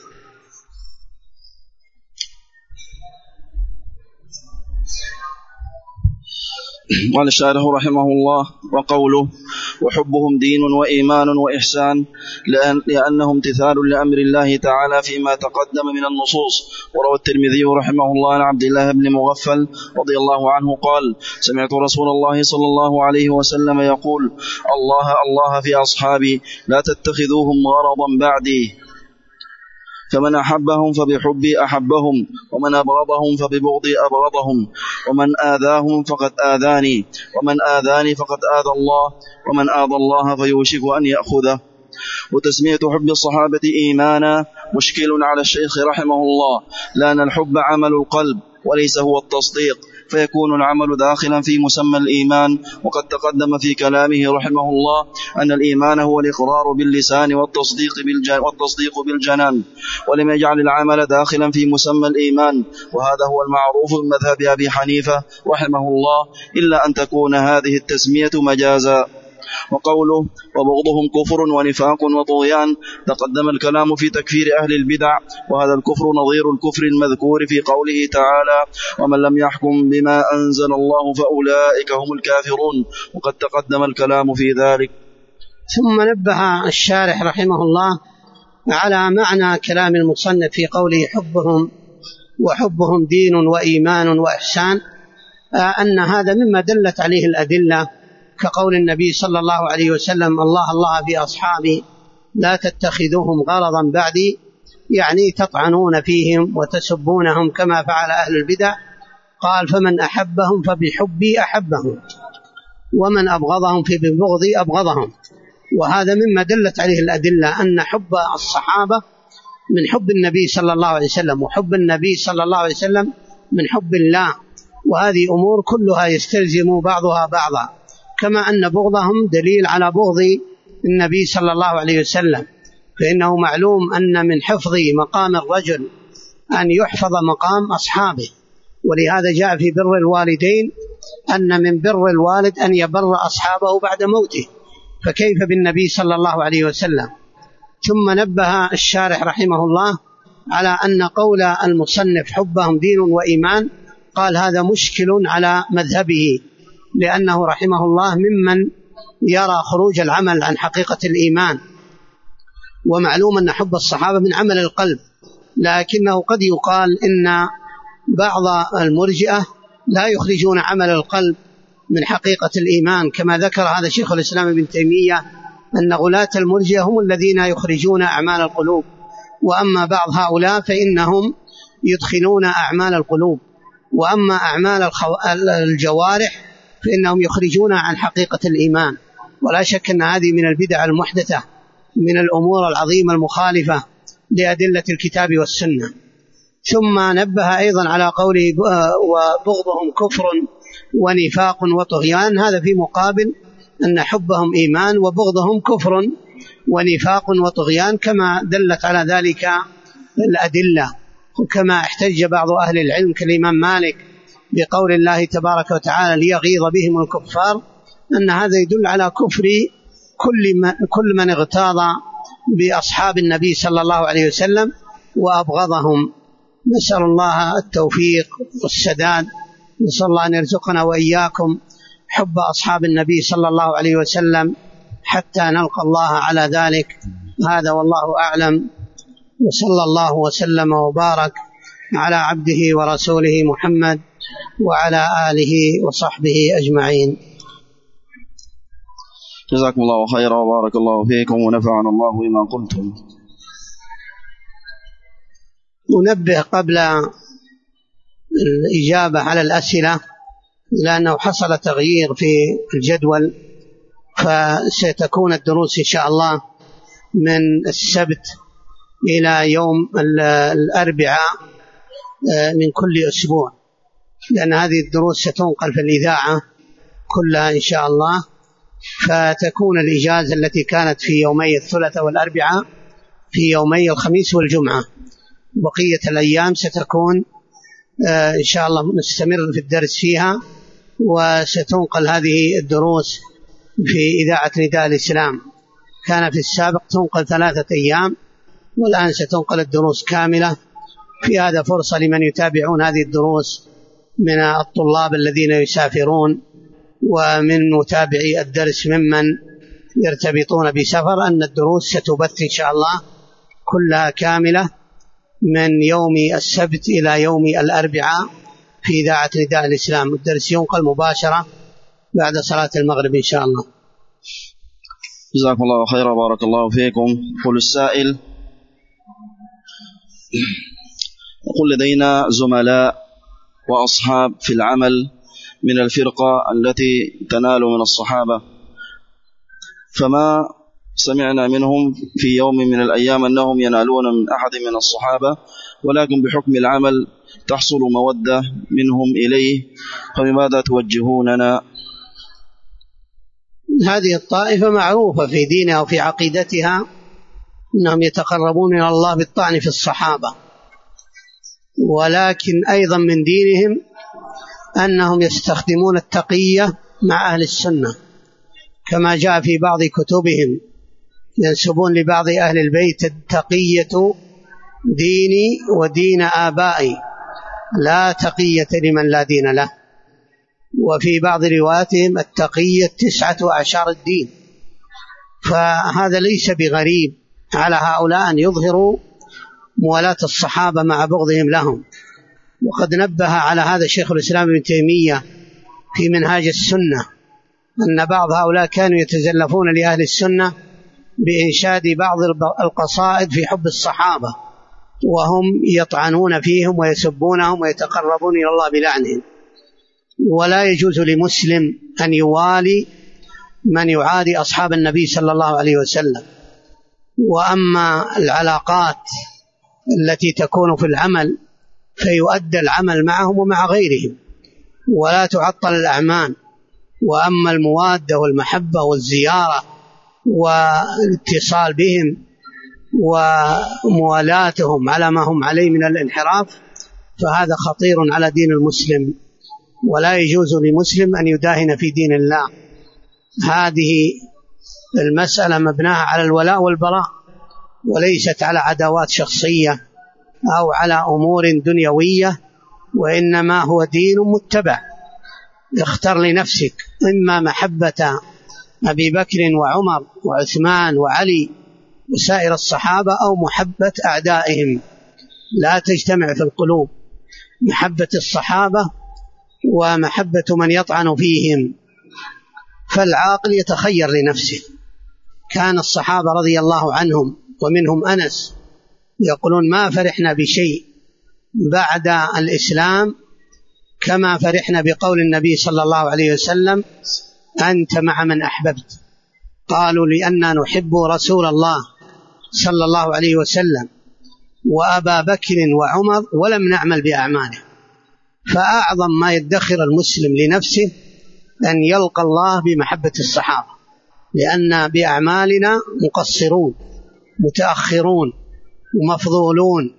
Speaker 2: قال الشارح رحمه الله: وقوله: وحبهم دين وإيمان وإحسان، لأنهم امتثال لأمر الله تعالى فيما تقدم من النصوص. وروى الترمذي رحمه الله عن عبد الله بن مغفل رضي الله عنه قال: سمعت رسول الله صلى الله عليه وسلم يقول: الله الله في أصحابي لا تتخذوهم غرضا بعدي، فمن أحبهم فبحبي أحبهم، ومن أبغضهم فببغضي أبغضهم، ومن آذاهم فقد آذاني، ومن آذاني فقد آذى الله، ومن آذى الله فيوشك أن يأخذه. وتسمية حب الصحابة إيمانا مشكل على الشيخ رحمه الله، لأن الحب عمل القلب وليس هو التصديق، فيكون العمل داخلا في مسمى الإيمان. وقد تقدم في كلامه رحمه الله أن الإيمان هو الإقرار باللسان والتصديق بالجنان، ولم يجعل العمل داخلا في مسمى الإيمان، وهذا هو المعروف من مذهب أبي حنيفة رحمه الله، إلا أن تكون هذه التسمية مجازا. وقوله: وبغضهم كفر ونفاق وطغيان، تقدم الكلام في تكفير أهل البدع، وهذا الكفر نظير الكفر المذكور في قوله تعالى: ومن لم يحكم بما أنزل الله فأولئك هم الكافرون، وقد تقدم الكلام في ذلك.
Speaker 1: ثم نبه الشارح رحمه الله على معنى كلام المصنف في قوله: حبهم وحبهم دين وإيمان وإحسان، أن هذا مما دلت عليه الأدلة، كقول النبي صلى الله عليه وسلم: الله الله في أصحابي لا تتخذوهم غرضا بعدي، يعني تطعنون فيهم وتسبونهم كما فعل أهل البدع. قال: فمن أحبهم فبحبي أحبهم، ومن أبغضهم فببغضي أبغضهم. وهذا مما دلت عليه الأدلة، أن حب الصحابة من حب النبي صلى الله عليه وسلم، وحب النبي صلى الله عليه وسلم من حب الله، وهذه أمور كلها يستلزم بعضها بعضا، كما أن بغضهم دليل على بغض النبي صلى الله عليه وسلم، فإنه معلوم أن من حفظ مقام الرجل أن يحفظ مقام أصحابه. ولهذا جاء في بر الوالدين أن من بر الوالد أن يبر أصحابه بعد موته، فكيف بالنبي صلى الله عليه وسلم. ثم نبه الشارح رحمه الله على أن قول المصنف حبهم دين وإيمان، قال هذا مشكل على مذهبه، لأنه رحمه الله ممن يرى خروج العمل عن حقيقة الإيمان. ومعلوم أن حب الصحابة من عمل القلب، لكنه قد يقال إن بعض المرجئة لا يخرجون عمل القلب من حقيقة الإيمان، كما ذكر هذا شيخ الإسلام ابن تيمية أن غلاة المرجئة هم الذين يخرجون أعمال القلوب، وأما بعض هؤلاء فإنهم يدخلون أعمال القلوب، وأما أعمال الجوارح فإنهم يخرجون عن حقيقة الإيمان. ولا شك أن هذه من البدع المحدثة، من الأمور العظيمة المخالفة لأدلة الكتاب والسنة. ثم نبه أيضا على قوله وبغضهم كفر ونفاق وطغيان، هذا في مقابل أن حبهم إيمان وبغضهم كفر ونفاق وطغيان، كما دلت على ذلك الأدلة، وكما احتج بعض أهل العلم كالإمام مالك بقول الله تبارك وتعالى ليغيظ بهم الكفار، أن هذا يدل على كفر كل من اغتاظ بأصحاب النبي صلى الله عليه وسلم وأبغضهم. نسأل الله التوفيق والسداد، نسأل الله أن يرزقنا وإياكم حب أصحاب النبي صلى الله عليه وسلم حتى نلقى الله على ذلك. هذا والله أعلم، وصلى الله وسلم وبارك على عبده ورسوله محمد وعلى آله وصحبه أجمعين.
Speaker 2: جزاكم الله خيرا وبارك الله فيكم ونفعنا الله بما قلتم.
Speaker 1: ننبه قبل الإجابة على الأسئلة لأنه حصل تغيير في الجدول، فستكون الدروس إن شاء الله من السبت إلى يوم الأربعاء من كل أسبوع، لأن هذه الدروس ستنقل في الإذاعة كلها إن شاء الله، فتكون الإجازة التي كانت في يومي الثلاثاء والأربعاء في يومي الخميس والجمعة. بقية الأيام ستكون إن شاء الله نستمر في الدرس فيها، وستنقل هذه الدروس في إذاعة نداء الإسلام. كان في السابق تنقل 3 أيام، والآن ستنقل الدروس كاملة. في هذا فرصة لمن يتابعون هذه الدروس من الطلاب الذين يسافرون ومن متابعي الدرس ممن يرتبطون بسفر أن الدروس ستبث إن شاء الله كلها كاملة من يوم السبت إلى يوم الأربعاء في إذاعة نداء الإسلام. الدرس ينقل مباشرة بعد صلاة المغرب إن شاء الله.
Speaker 2: جزاكم الله خيرا بارك الله فيكم. قل السائل يقول لدينا زملاء وأصحاب في العمل من الفرقة التي تنال من الصحابة، فما سمعنا منهم في يوم من الأيام أنهم ينالون من أحد من الصحابة، ولكن بحكم العمل تحصل مودة منهم إليه، فبماذا توجهوننا؟
Speaker 1: هذه الطائفة معروفة في دينها وفي عقيدتها أنهم يتقربون إلى الله بالطعن في الصحابة، ولكن أيضا من دينهم أنهم يستخدمون التقية مع أهل السنة، كما جاء في بعض كتبهم ينسبون لبعض أهل البيت التقية ديني ودين آبائي لا تقية لمن لا دين له. وفي بعض رواياتهم التقية 9 أعشار الدين. فهذا ليس بغريب على هؤلاء أن يظهروا موالاة الصحابة مع بغضهم لهم، وقد نبه على هذا شيخ الإسلام ابن تيمية في منهاج السنة أن بعض هؤلاء كانوا يتزلفون لأهل السنة بإنشاد بعض القصائد في حب الصحابة، وهم يطعنون فيهم ويسبونهم ويتقربون إلى الله بلعنهم. ولا يجوز لمسلم أن يوالي من يعادي أصحاب النبي صلى الله عليه وسلم. وأما العلاقات التي تكون في العمل فيؤدى العمل معهم ومع غيرهم ولا تعطل الأعمال. وأما الموادة والمحبة والزيارة والاتصال بهم وموالاتهم على ما هم عليه من الانحراف فهذا خطير على دين المسلم، ولا يجوز لمسلم أن يداهن في دين الله. هذه المسألة مبناها على الولاء والبراء، وليست على عداوات شخصية أو على أمور دنيوية، وإنما هو دين متبع. اختر لنفسك إما محبة أبي بكر وعمر وعثمان وعلي وسائر الصحابة أو محبة أعدائهم، لا تجتمع في القلوب. محبة الصحابة ومحبة من يطعن فيهم. فالعاقل يتخير لنفسه. كان الصحابة رضي الله عنهم ومنهم أنس يقولون ما فرحنا بشيء بعد الإسلام كما فرحنا بقول النبي صلى الله عليه وسلم أنت مع من أحببت. قالوا لأننا نحب رسول الله صلى الله عليه وسلم وأبا بكر وعمر ولم نعمل بأعماله. فأعظم ما يدخر المسلم لنفسه أن يلقى الله بمحبة الصحابة، لأن بأعمالنا مقصرون متأخرون ومفضولون،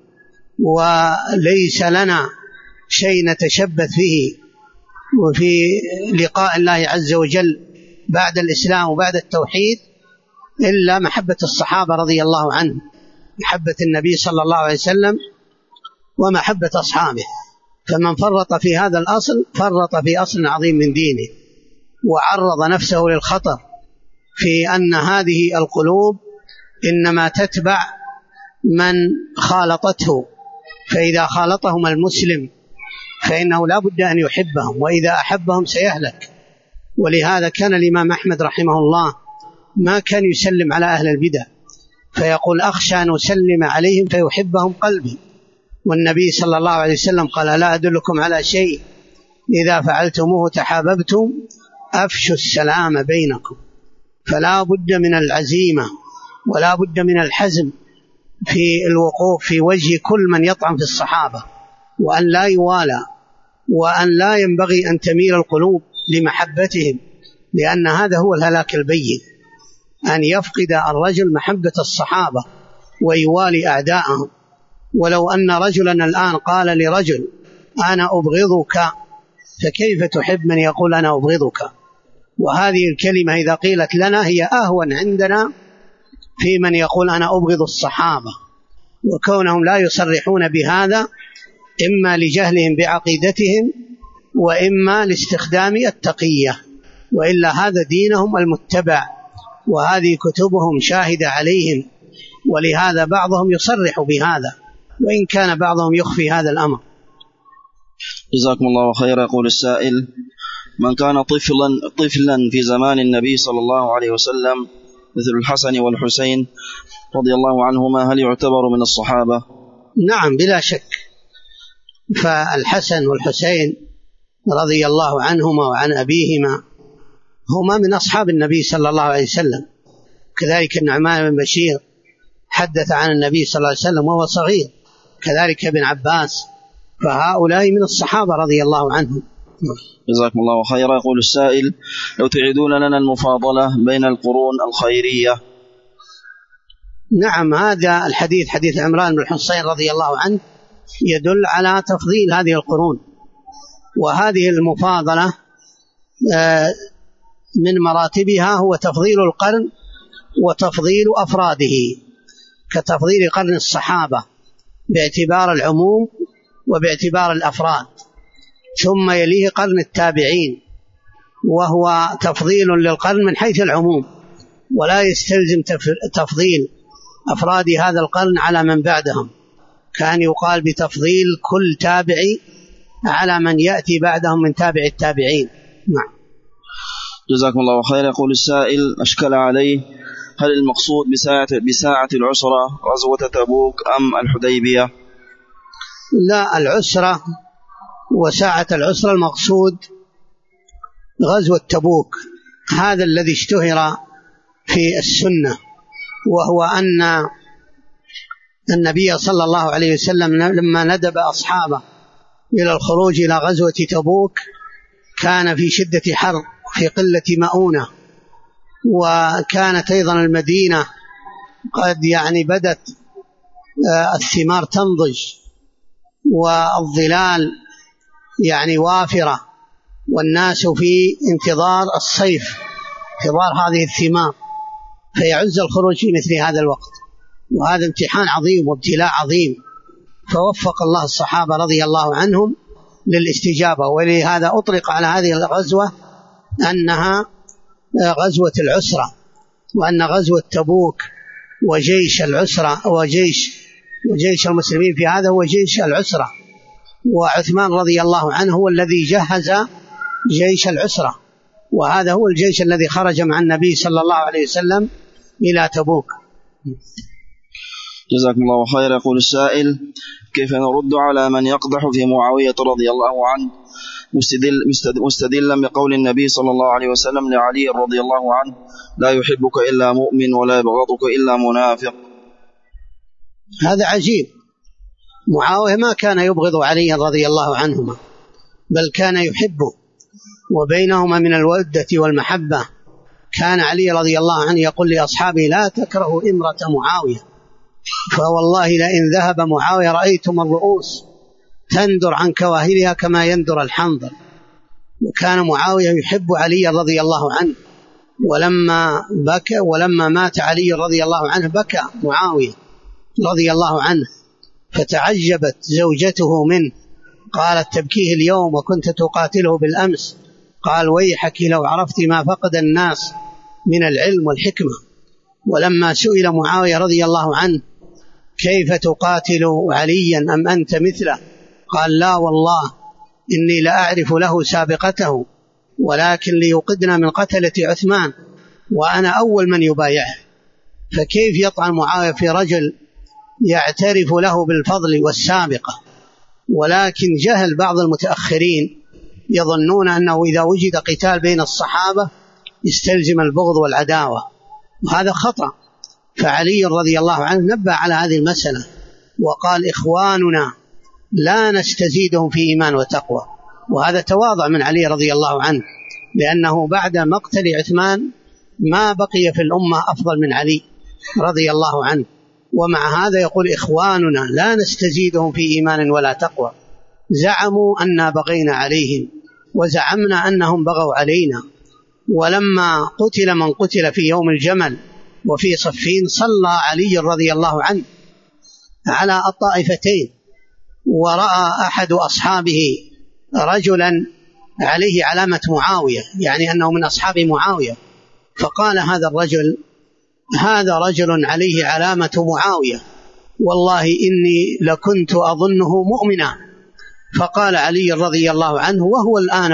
Speaker 1: وليس لنا شيء نتشبث به وفي لقاء الله عز وجل بعد الإسلام وبعد التوحيد إلا محبة الصحابة رضي الله عنهم، محبة النبي صلى الله عليه وسلم ومحبة أصحابه. فمن فرط في هذا الأصل فرط في أصل عظيم من دينه، وعرض نفسه للخطر في أن هذه القلوب إنما تتبع من خالطته، فإذا خالطهم المسلم فإنه لا بد أن يحبهم، وإذا أحبهم سيهلك. ولهذا كان الإمام أحمد رحمه الله ما كان يسلم على أهل البدع، فيقول أخشى أن أسلم عليهم فيحبهم قلبي. والنبي صلى الله عليه وسلم قال لا أدلكم على شيء إذا فعلتموه تحاببتم أفشوا السلام بينكم. فلا بد من العزيمة ولا بد من الحزم في الوقوف في وجه كل من يطعن في الصحابة، وأن لا يوالى، وأن لا ينبغي أن تميل القلوب لمحبتهم، لأن هذا هو الهلاك البين، أن يفقد الرجل محبة الصحابة ويوالي أعداءهم. ولو أن رجلا الآن قال لرجل أنا أبغضك، فكيف تحب من يقول أنا أبغضك؟ وهذه الكلمة إذا قيلت لنا هي أهون عندنا في من يقول أنا أبغض الصحابة، وكونهم لا يصرحون بهذا إما لجهلهم بعقيدتهم وإما لاستخدام التقية، وإلا هذا دينهم المتبع وهذه كتبهم شاهدة عليهم. ولهذا بعضهم يصرح بهذا وإن كان بعضهم يخفي هذا الأمر.
Speaker 2: جزاكم الله خيرا. يقول السائل: من كان طفلا في زمان النبي صلى الله عليه وسلم مثل الحسن والحسين رضي الله عنهما هل يعتبر من الصحابة؟
Speaker 1: نعم بلا شك، فالحسن والحسين رضي الله عنهما وعن أبيهما هما من أصحاب النبي صلى الله عليه وسلم. كذلك النعمان بن بشير حدث عن النبي صلى الله عليه وسلم وهو صغير، كذلك ابن عباس، فهؤلاء من الصحابة رضي الله عنهم.
Speaker 2: جزاكم الله خيرا. يقول السائل: لو تعيدون لنا المفاضلة بين القرون الخيرية.
Speaker 1: نعم، هذا الحديث حديث عمران بن الحصين رضي الله عنه يدل على تفضيل هذه القرون، وهذه المفاضلة من مراتبها هو تفضيل القرن وتفضيل أفراده، كتفضيل قرن الصحابة باعتبار العموم وباعتبار الأفراد، ثم يليه قرن التابعين وهو تفضيل للقرن من حيث العموم، ولا يستلزم تفضيل أفراد هذا القرن على من بعدهم، كان يقال بتفضيل كل تابعي على من يأتي بعدهم من تابع التابعين. نعم.
Speaker 2: جزاكم الله خير. يقول السائل: أشكل عليه هل المقصود بساعة العسرة غزوة تبوك أم الحديبية؟
Speaker 1: لا، العسرة وساعة العسرة المقصود غزوة تبوك، هذا الذي اشتهر في السنة، وهو أن النبي صلى الله عليه وسلم لما ندب أصحابه إلى الخروج إلى غزوة تبوك كان في شدة حر في قلة مؤونة، وكانت أيضا المدينة قد بدت الثمار تنضج والظلال وافرة، والناس في انتظار الصيف، انتظار هذه الثمار، فيعز الخروج في مثل هذا الوقت، وهذا امتحان عظيم وابتلاء عظيم، فوفق الله الصحابة رضي الله عنهم للاستجابة. ولهذا أطلق على هذه الغزوة أنها غزوة العسرة، وأن غزوة تبوك وجيش العسرة وجيش المسلمين في هذا هو جيش العسرة، وعثمان رضي الله عنه هو الذي جهز جيش العسرة، وهذا هو الجيش الذي خرج مع النبي صلى الله عليه وسلم إلى تبوك.
Speaker 2: جزاكم الله خير. يقول السائل: كيف نرد على من يقدح في معاوية رضي الله عنه مستدلا بقول النبي صلى الله عليه وسلم لعلي رضي الله عنه: لا يحبك إلا مؤمن ولا يبغضك إلا منافق؟
Speaker 1: هذا عجيب. معاوية ما كان يبغض علي رضي الله عنهما، بل كان يحبه، وبينهما من الودة والمحبة. كان علي رضي الله عنه يقول لأصحابه: لا تكرهوا امرأة معاوية، فوالله لئن ذهب معاوية رأيتم الرؤوس تندر عن كواهلها كما يندر الحنظل. وكان معاوية يحب علي رضي الله عنه، ولما مات علي رضي الله عنه بكى معاوية رضي الله عنه، فتعجبت زوجته منه، قالت: تبكيه اليوم وكنت تقاتله بالأمس. قال: ويحك لو عرفت ما فقد الناس من العلم والحكمة. ولما سئل معاوية رضي الله عنه: كيف تقاتل عليا أم أنت مثله؟ قال: لا والله إني لأعرف له سابقته، ولكن ليوقدنا من قتلة عثمان وأنا أول من يبايعه. فكيف يطعن معاوية في رجل يعترف له بالفضل والسابقة؟ ولكن جهل بعض المتأخرين يظنون أنه إذا وجد قتال بين الصحابة يستلزم البغض والعداوة، وهذا خطأ. فعلي رضي الله عنه نبه على هذه المسألة وقال: إخواننا لا نستزيدهم في إيمان وتقوى. وهذا تواضع من علي رضي الله عنه، لأنه بعد مقتل عثمان ما بقي في الأمة أفضل من علي رضي الله عنه، ومع هذا يقول: إخواننا لا نستزيدهم في إيمان ولا تقوى. زعموا أننا بغينا عليهم وزعمنا أنهم بغوا علينا. ولما قتل من قتل في يوم الجمل وفي صفين صلى علي رضي الله عنه على الطائفتين، ورأى أحد أصحابه رجلا عليه علامة معاوية، يعني أنه من أصحاب معاوية، فقال هذا رجل عليه علامة معاوية، والله إني لكنت أظنه مؤمنا. فقال علي رضي الله عنه: وهو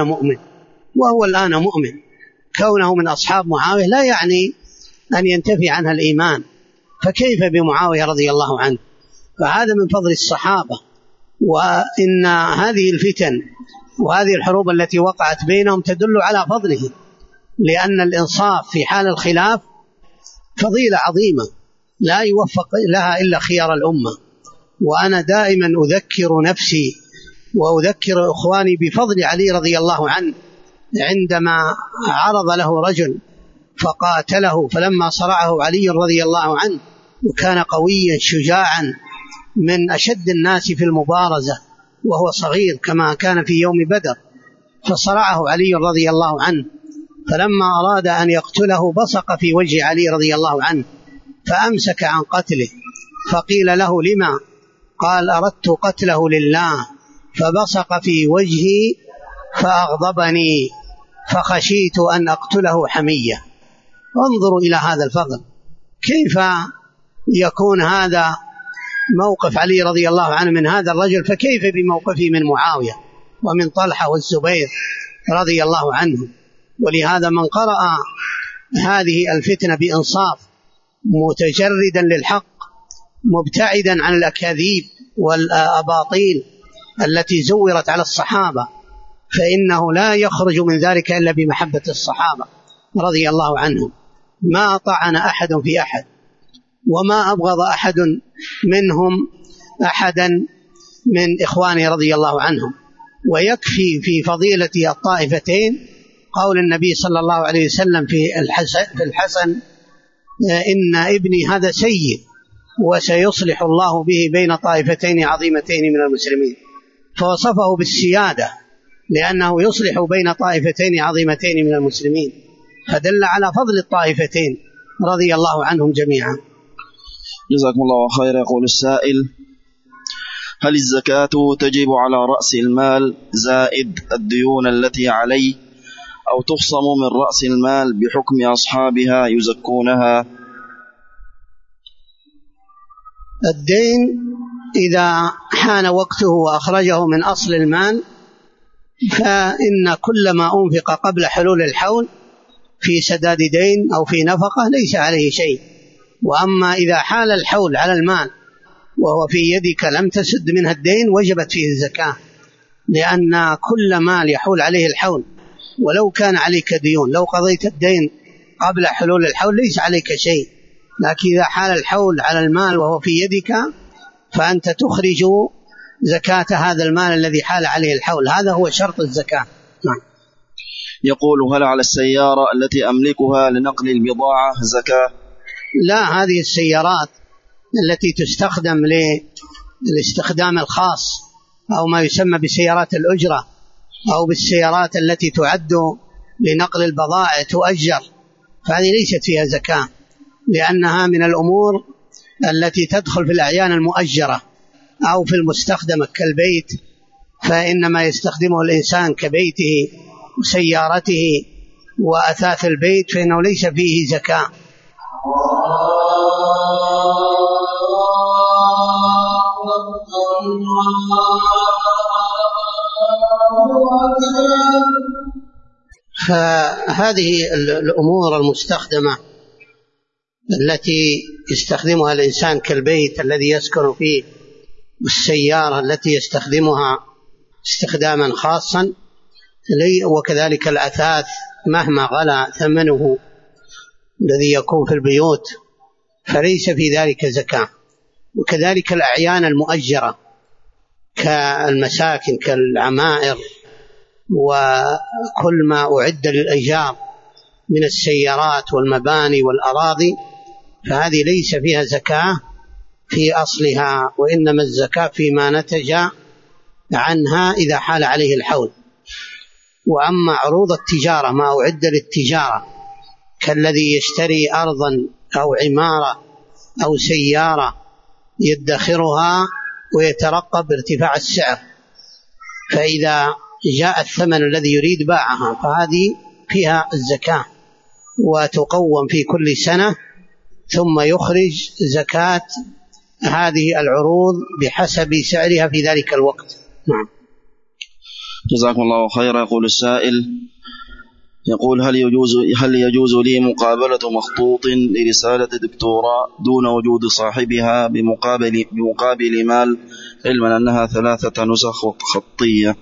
Speaker 1: الآن مؤمن. كونه من أصحاب معاوية لا يعني أن ينتفي عنها الإيمان، فكيف بمعاوية رضي الله عنه؟ فهذا من فضل الصحابة. وإن هذه الفتن وهذه الحروب التي وقعت بينهم تدل على فضله، لأن الإنصاف في حال الخلاف فضيلة عظيمة لا يوفق لها إلا خيار الأمة. وأنا دائما أذكر نفسي وأذكر إخواني بفضل علي رضي الله عنه عندما عرض له رجل فقاتله، فلما صرعه علي رضي الله عنه وكان قويا شجاعا من أشد الناس في المبارزة وهو صغير كما كان في يوم بدر، فصرعه علي رضي الله عنه، فلما أراد أن يقتله بصق في وجه علي رضي الله عنه فأمسك عن قتله، فقيل له: لما؟ قال: أردت قتله لله، فبصق في وجهي فأغضبني فخشيت أن أقتله حمية. انظروا إلى هذا الفضل، كيف يكون هذا موقف علي رضي الله عنه من هذا الرجل، فكيف بموقفه من معاوية ومن طلحة والزبير رضي الله عنهم. ولهذا من قرأ هذه الفتنة بإنصاف متجردا للحق مبتعدا عن الأكاذيب والأباطيل التي زورت على الصحابة، فإنه لا يخرج من ذلك إلا بمحبة الصحابة رضي الله عنهم. ما طعن أحد في أحد، وما أبغض أحد منهم أحدا من إخوانه رضي الله عنهم. ويكفي في فضيلة الطائفتين قول النبي صلى الله عليه وسلم في الحسن: إن ابني هذا سيد وسيصلح الله به بين طائفتين عظيمتين من المسلمين. فوصفه بالسيادة لأنه يصلح بين طائفتين عظيمتين من المسلمين، فدل على فضل الطائفتين رضي الله عنهم جميعا.
Speaker 2: جزاكم الله خيرا. يقول السائل: هل الزكاة تجب على رأس المال زائد الديون التي عليه، أو تخصم من رأس المال بحكم أصحابها يزكونها؟
Speaker 1: الدين إذا حان وقته وأخرجه من أصل المال فإن كل ما أنفق قبل حلول الحول في سداد دين أو في نفقة ليس عليه شيء. وأما إذا حال الحول على المال وهو في يدك لم تسد منها الدين وجبت فيه الزكاة، لأن كل مال يحول عليه الحول ولو كان عليك ديون، لو قضيت الدين قبل حلول الحول ليس عليك شيء، لكن إذا حال الحول على المال وهو في يدك فأنت تخرج زكاة هذا المال الذي حال عليه الحول. هذا هو شرط الزكاة. نعم.
Speaker 2: يقول: هل على السيارة التي أملكها لنقل البضاعة زكاة؟
Speaker 1: لا، هذه السيارات التي تستخدم للاستخدام الخاص أو ما يسمى بسيارات الأجرة أو بالسيارات التي تعد لنقل البضائع تؤجر، فهذه ليست فيها زكاة، لأنها من الأمور التي تدخل في الأعيان المؤجرة أو في المستخدم كالبيت، فإنما يستخدمه الإنسان كبيته وسيارته وأثاث البيت، فإنه ليس فيه زكاة. فهذه الأمور المستخدمة التي يستخدمها الإنسان كالبيت الذي يسكن فيه والسيارة التي يستخدمها استخداما خاصا، وكذلك الأثاث مهما غلا ثمنه الذي يكون في البيوت فليس في ذلك زكاة. وكذلك الأعيان المؤجرة كالمساكن كالعمائر وكل ما أعد للإيجار من السيارات والمباني والأراضي، فهذه ليس فيها زكاة في أصلها، وإنما الزكاة فيما نتج عنها إذا حال عليه الحول. وأما عروض التجارة ما أعد للتجارة كالذي يشتري أرضا أو عمارة أو سيارة يدخرها ويترقب ارتفاع السعر، فإذا جاء الثمن الذي يريد باعها فهذه فيها الزكاة وتقوم في كل سنة، ثم يخرج زكاة هذه العروض بحسب سعرها في ذلك الوقت. نعم.
Speaker 2: جزاكم الله خيرا. يقول السائل: يقول: هل يجوز لي مقابلة مخطوط لرسالة دكتوراه دون وجود صاحبها بمقابل مال، علما أنها 3 نسخ خطية؟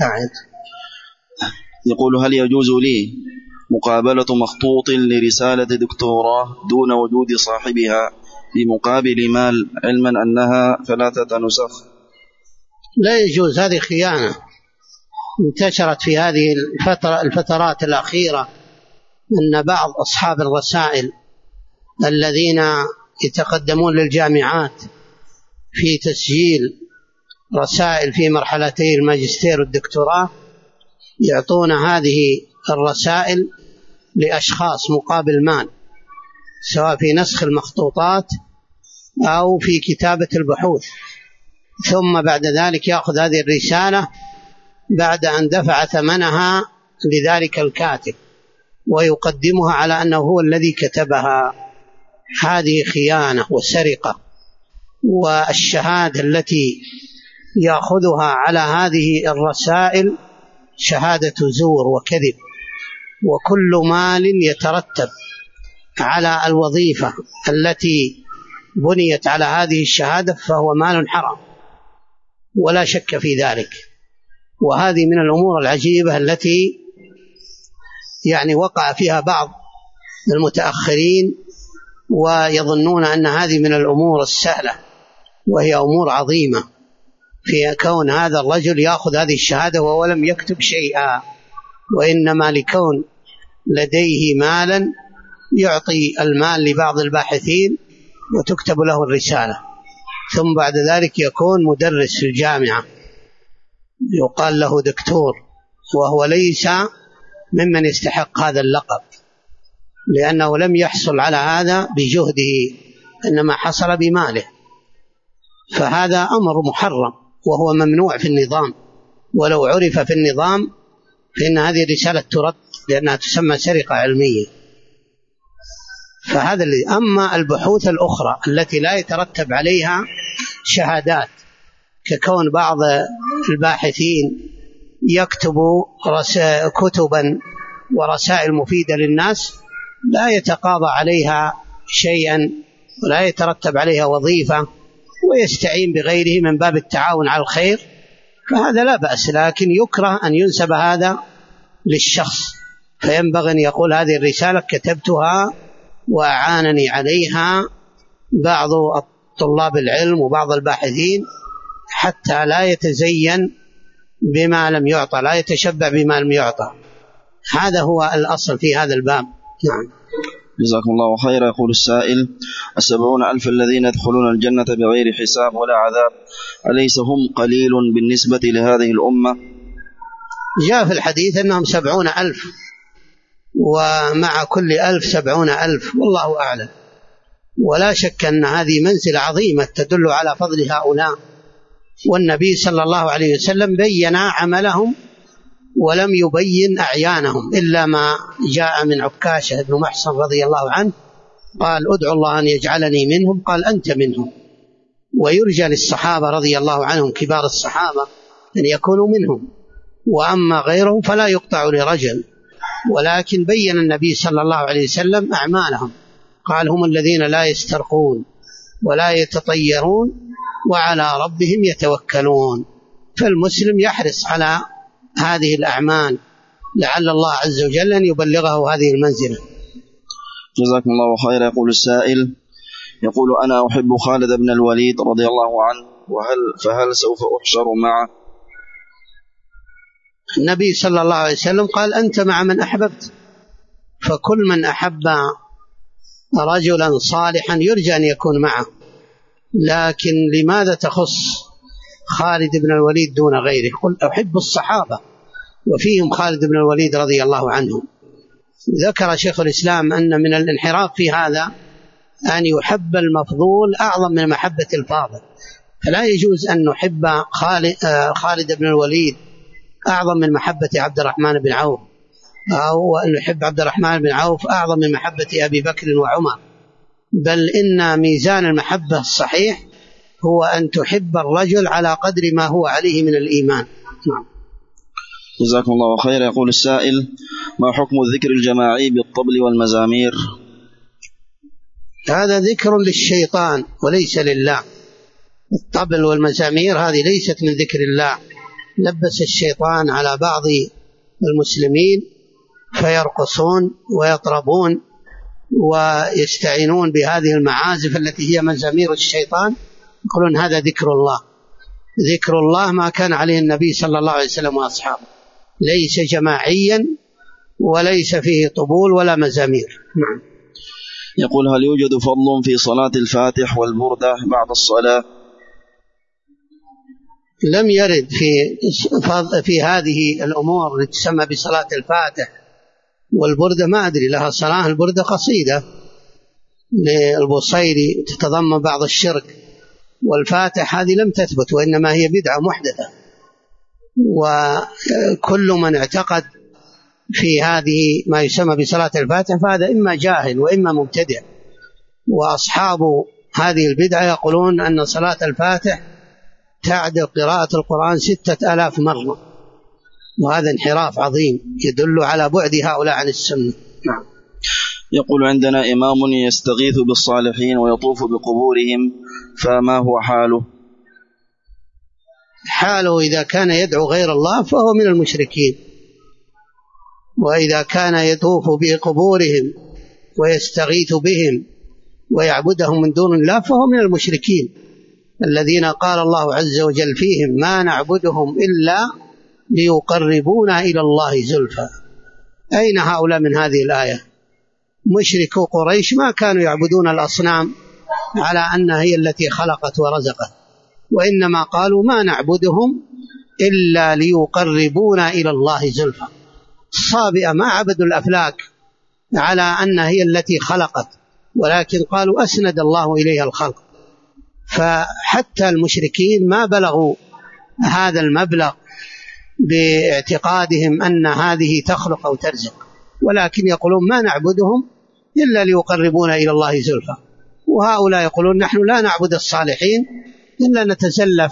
Speaker 2: يقول: هل يجوز لي مقابلة مخطوط لرسالة دكتوراه دون وجود صاحبها بمقابل مال، علما أنها 3 نسخ؟
Speaker 1: لا يجوز، هذه خيانة انتشرت في هذه الفترات الأخيرة، أن بعض أصحاب الرسائل الذين يتقدمون للجامعات في تسجيل رسائل في مرحلتي الماجستير والدكتوراه يعطون هذه الرسائل لأشخاص مقابل مال، سواء في نسخ المخطوطات أو في كتابة البحوث، ثم بعد ذلك يأخذ هذه الرسالة بعد أن دفع ثمنها لذلك الكاتب ويقدمها على أنه هو الذي كتبها. هذه خيانة وسرقة، والشهادة التي يأخذها على هذه الرسائل شهادة زور وكذب، وكل مال يترتب على الوظيفة التي بنيت على هذه الشهادة فهو مال حرام ولا شك في ذلك. وهذه من الأمور العجيبة التي وقع فيها بعض المتأخرين ويظنون أن هذه من الأمور السهلة، وهي أمور عظيمة في كون هذا الرجل يأخذ هذه الشهادة وهو لم يكتب شيئا، وإنما لكون لديه مالا يعطي المال لبعض الباحثين وتكتب له الرسالة، ثم بعد ذلك يكون مدرس في الجامعة يقال له دكتور، وهو ليس ممن يستحق هذا اللقب، لأنه لم يحصل على هذا بجهده، إنما حصل بماله. فهذا أمر محرم وهو ممنوع في النظام، ولو عرف في النظام فإن هذه الرسالة ترد لأنها تسمى سرقة علمية. فهذا أما البحوث الأخرى التي لا يترتب عليها شهادات ككون بعض الباحثين يكتب كتبا ورسائل مفيدة للناس لا يتقاضى عليها شيئا ولا يترتب عليها وظيفة ويستعين بغيره من باب التعاون على الخير، فهذا لا بأس، لكن يكره أن ينسب هذا للشخص، فينبغي أن يقول هذه الرسالة كتبتها وأعانني عليها بعض طلاب العلم وبعض الباحثين، حتى لا يتزين بما لم يعطى، لا يتشبع بما لم يعطى. هذا هو الأصل في هذا الباب. نعم.
Speaker 2: جزاكم الله خيرا. يقول السائل: 70,000 الذين يدخلون الجنة بغير حساب ولا عذاب، أليس هم قليل بالنسبة لهذه الأمة؟
Speaker 1: جاء في الحديث أنهم 70,000، ومع كل 1000 70,000، والله أعلم. ولا شك أن هذه منزلة عظيمة تدل على فضل هؤلاء، والنبي صلى الله عليه وسلم بين عملهم ولم يبين أعيانهم، إلا ما جاء من عكاشة بن محصن رضي الله عنه قال: ادعو الله أن يجعلني منهم، قال: أنت منهم. ويرجى للصحابة رضي الله عنهم كبار الصحابة أن يكونوا منهم، وأما غيرهم فلا يقطع لرجل. ولكن بين النبي صلى الله عليه وسلم أعمالهم، قال: هم الذين لا يسترقون ولا يتطيرون وعلى ربهم يتوكلون. فالمسلم يحرص على هذه الأعمال لعل الله عز وجل أن يبلغه هذه المنزلة.
Speaker 2: جزاكم الله خيرا. يقول السائل: يقول: أنا أحب خالد بن الوليد رضي الله عنه، فهل سوف أحشر معه؟
Speaker 1: النبي صلى الله عليه وسلم قال: أنت مع من أحببت، فكل من أحب رجلا صالحا يرجى أن يكون معه، لكن لماذا تخص خالد بن الوليد دون غيره؟ قل: أحب الصحابة وفيهم خالد بن الوليد رضي الله عنه. ذكر شيخ الإسلام أن من الانحراف في هذا أن يحب المفضول أعظم من محبة الفاضل، فلا يجوز أن نحب خالد بن الوليد أعظم من محبة عبد الرحمن بن عوف، أو أن نحب عبد الرحمن بن عوف أعظم من محبة أبي بكر وعمر، بل إن ميزان المحبة الصحيح هو أن تحب الرجل على قدر ما هو عليه من الإيمان. نعم.
Speaker 2: جزاكم الله خير. يقول السائل: ما حكم الذكر الجماعي بالطبل والمزامير؟
Speaker 1: هذا ذكر للشيطان وليس لله. الطبل والمزامير هذه ليست من ذكر الله، لبس الشيطان على بعض المسلمين فيرقصون ويطربون ويستعينون بهذه المعازف التي هي مزامير الشيطان، يقولون هذا ذكر الله. ذكر الله ما كان عليه النبي صلى الله عليه وسلم وأصحابه، ليس جماعيا وليس فيه طبول ولا مزامير. نعم.
Speaker 2: يقول: هل يوجد فضل في صلاة الفاتح والبردة بعد الصلاة؟
Speaker 1: لم يرد في هذه الأمور التي تسمى بصلاة الفاتح والبردة، ما أدري لها صلاة. البردة قصيدة للبصيري تتضمن بعض الشرك، والفاتح هذه لم تثبت وإنما هي بدعة محدثة، وكل من اعتقد في هذه ما يسمى بصلاة الفاتح فهذا إما جاهل وإما مبتدع. وأصحاب هذه البدعة يقولون أن صلاة الفاتح تعدل قراءة القرآن 6000 مرة، وهذا انحراف عظيم يدل على بعد هؤلاء عن السنة. نعم.
Speaker 2: يقول: عندنا إمام يستغيث بالصالحين ويطوف بقبورهم، فما هو حاله؟
Speaker 1: حاله إذا كان يدعو غير الله فهو من المشركين، وإذا كان يطوف بقبورهم ويستغيث بهم ويعبدهم من دون الله فهو من المشركين الذين قال الله عز وجل فيهم: ما نعبدهم إلا ليقربونا إلى الله زلفى. أين هؤلاء من هذه الآية؟ مشركو قريش ما كانوا يعبدون الأصنام على أنها هي التي خلقت ورزقت، وإنما قالوا: ما نعبدهم إلا ليقربونا إلى الله زلفى. الصابئة ما عبدوا الأفلاك على أنها هي التي خلقت، ولكن قالوا أسند الله إليها الخلق. فحتى المشركين ما بلغوا هذا المبلغ باعتقادهم أن هذه تخلق أو ترزق، ولكن يقولون: ما نعبدهم إلا ليقربونا إلى الله زلفى. وهؤلاء يقولون: نحن لا نعبد الصالحين إلا نتزلف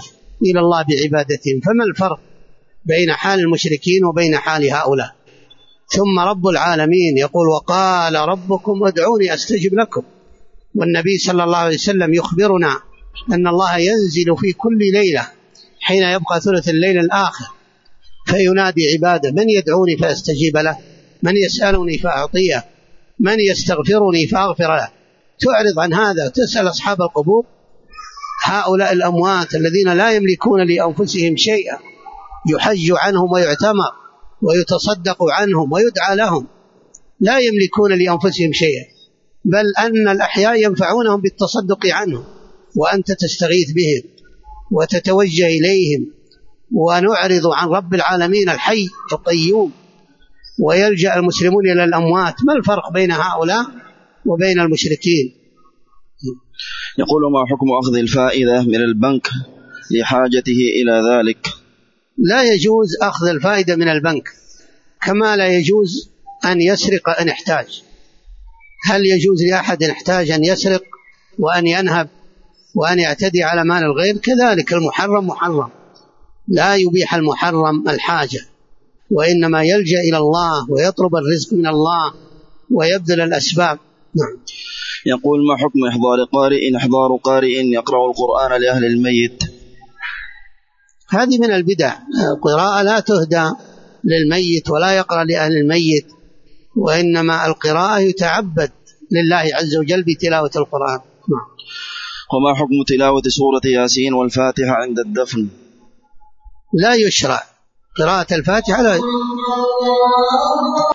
Speaker 1: إلى الله بعبادتهم. فما الفرق بين حال المشركين وبين حال هؤلاء؟ ثم رب العالمين يقول وقال ربكم ادعوني أستجب لكم، والنبي صلى الله عليه وسلم يخبرنا أن الله ينزل في كل ليلة حين يبقى ثلث الليل الآخر فينادي عباده من يدعوني فأستجيب له، من يسألني فأعطيه، من يستغفرني فأغفر له. تعرض عن هذا تسأل أصحاب القبور، هؤلاء الأموات الذين لا يملكون لأنفسهم شيئا، يحج عنهم ويعتمر ويتصدق عنهم ويدعى لهم، لا يملكون لأنفسهم شيئا، بل أن الأحياء ينفعونهم بالتصدق عنهم، وأنت تستغيث بهم وتتوجه إليهم. ونعرض عن رب العالمين الحي القيوم، ويلجأ المسلمون إلى الأموات. ما الفرق بين هؤلاء وبين المشركين؟
Speaker 2: يقول ما حكم أخذ الفائدة من البنك لحاجته إلى ذلك؟
Speaker 1: لا يجوز أخذ الفائدة من البنك، كما لا يجوز أن يسرق أن احتاج. هل يجوز لأحد احتاج أن يسرق وأن ينهب وأن يعتدي على مال الغير؟ كذلك المحرم محرم، لا يبيح المحرم الحاجة، وإنما يلجأ إلى الله ويطلب الرزق من الله ويبذل الأسباب. نعم.
Speaker 2: يقول ما حكم إحضار قارئ يقرأ القرآن لأهل الميت؟
Speaker 1: هذه من البدع، القراءة لا تهدى للميت ولا يقرأ لأهل الميت، وإنما القراءة يتعبد لله عز وجل بتلاوة القرآن.
Speaker 2: وما حكم تلاوة سورة ياسين والفاتحة عند الدفن؟
Speaker 1: لا يشرع قراءة الفاتحة، لا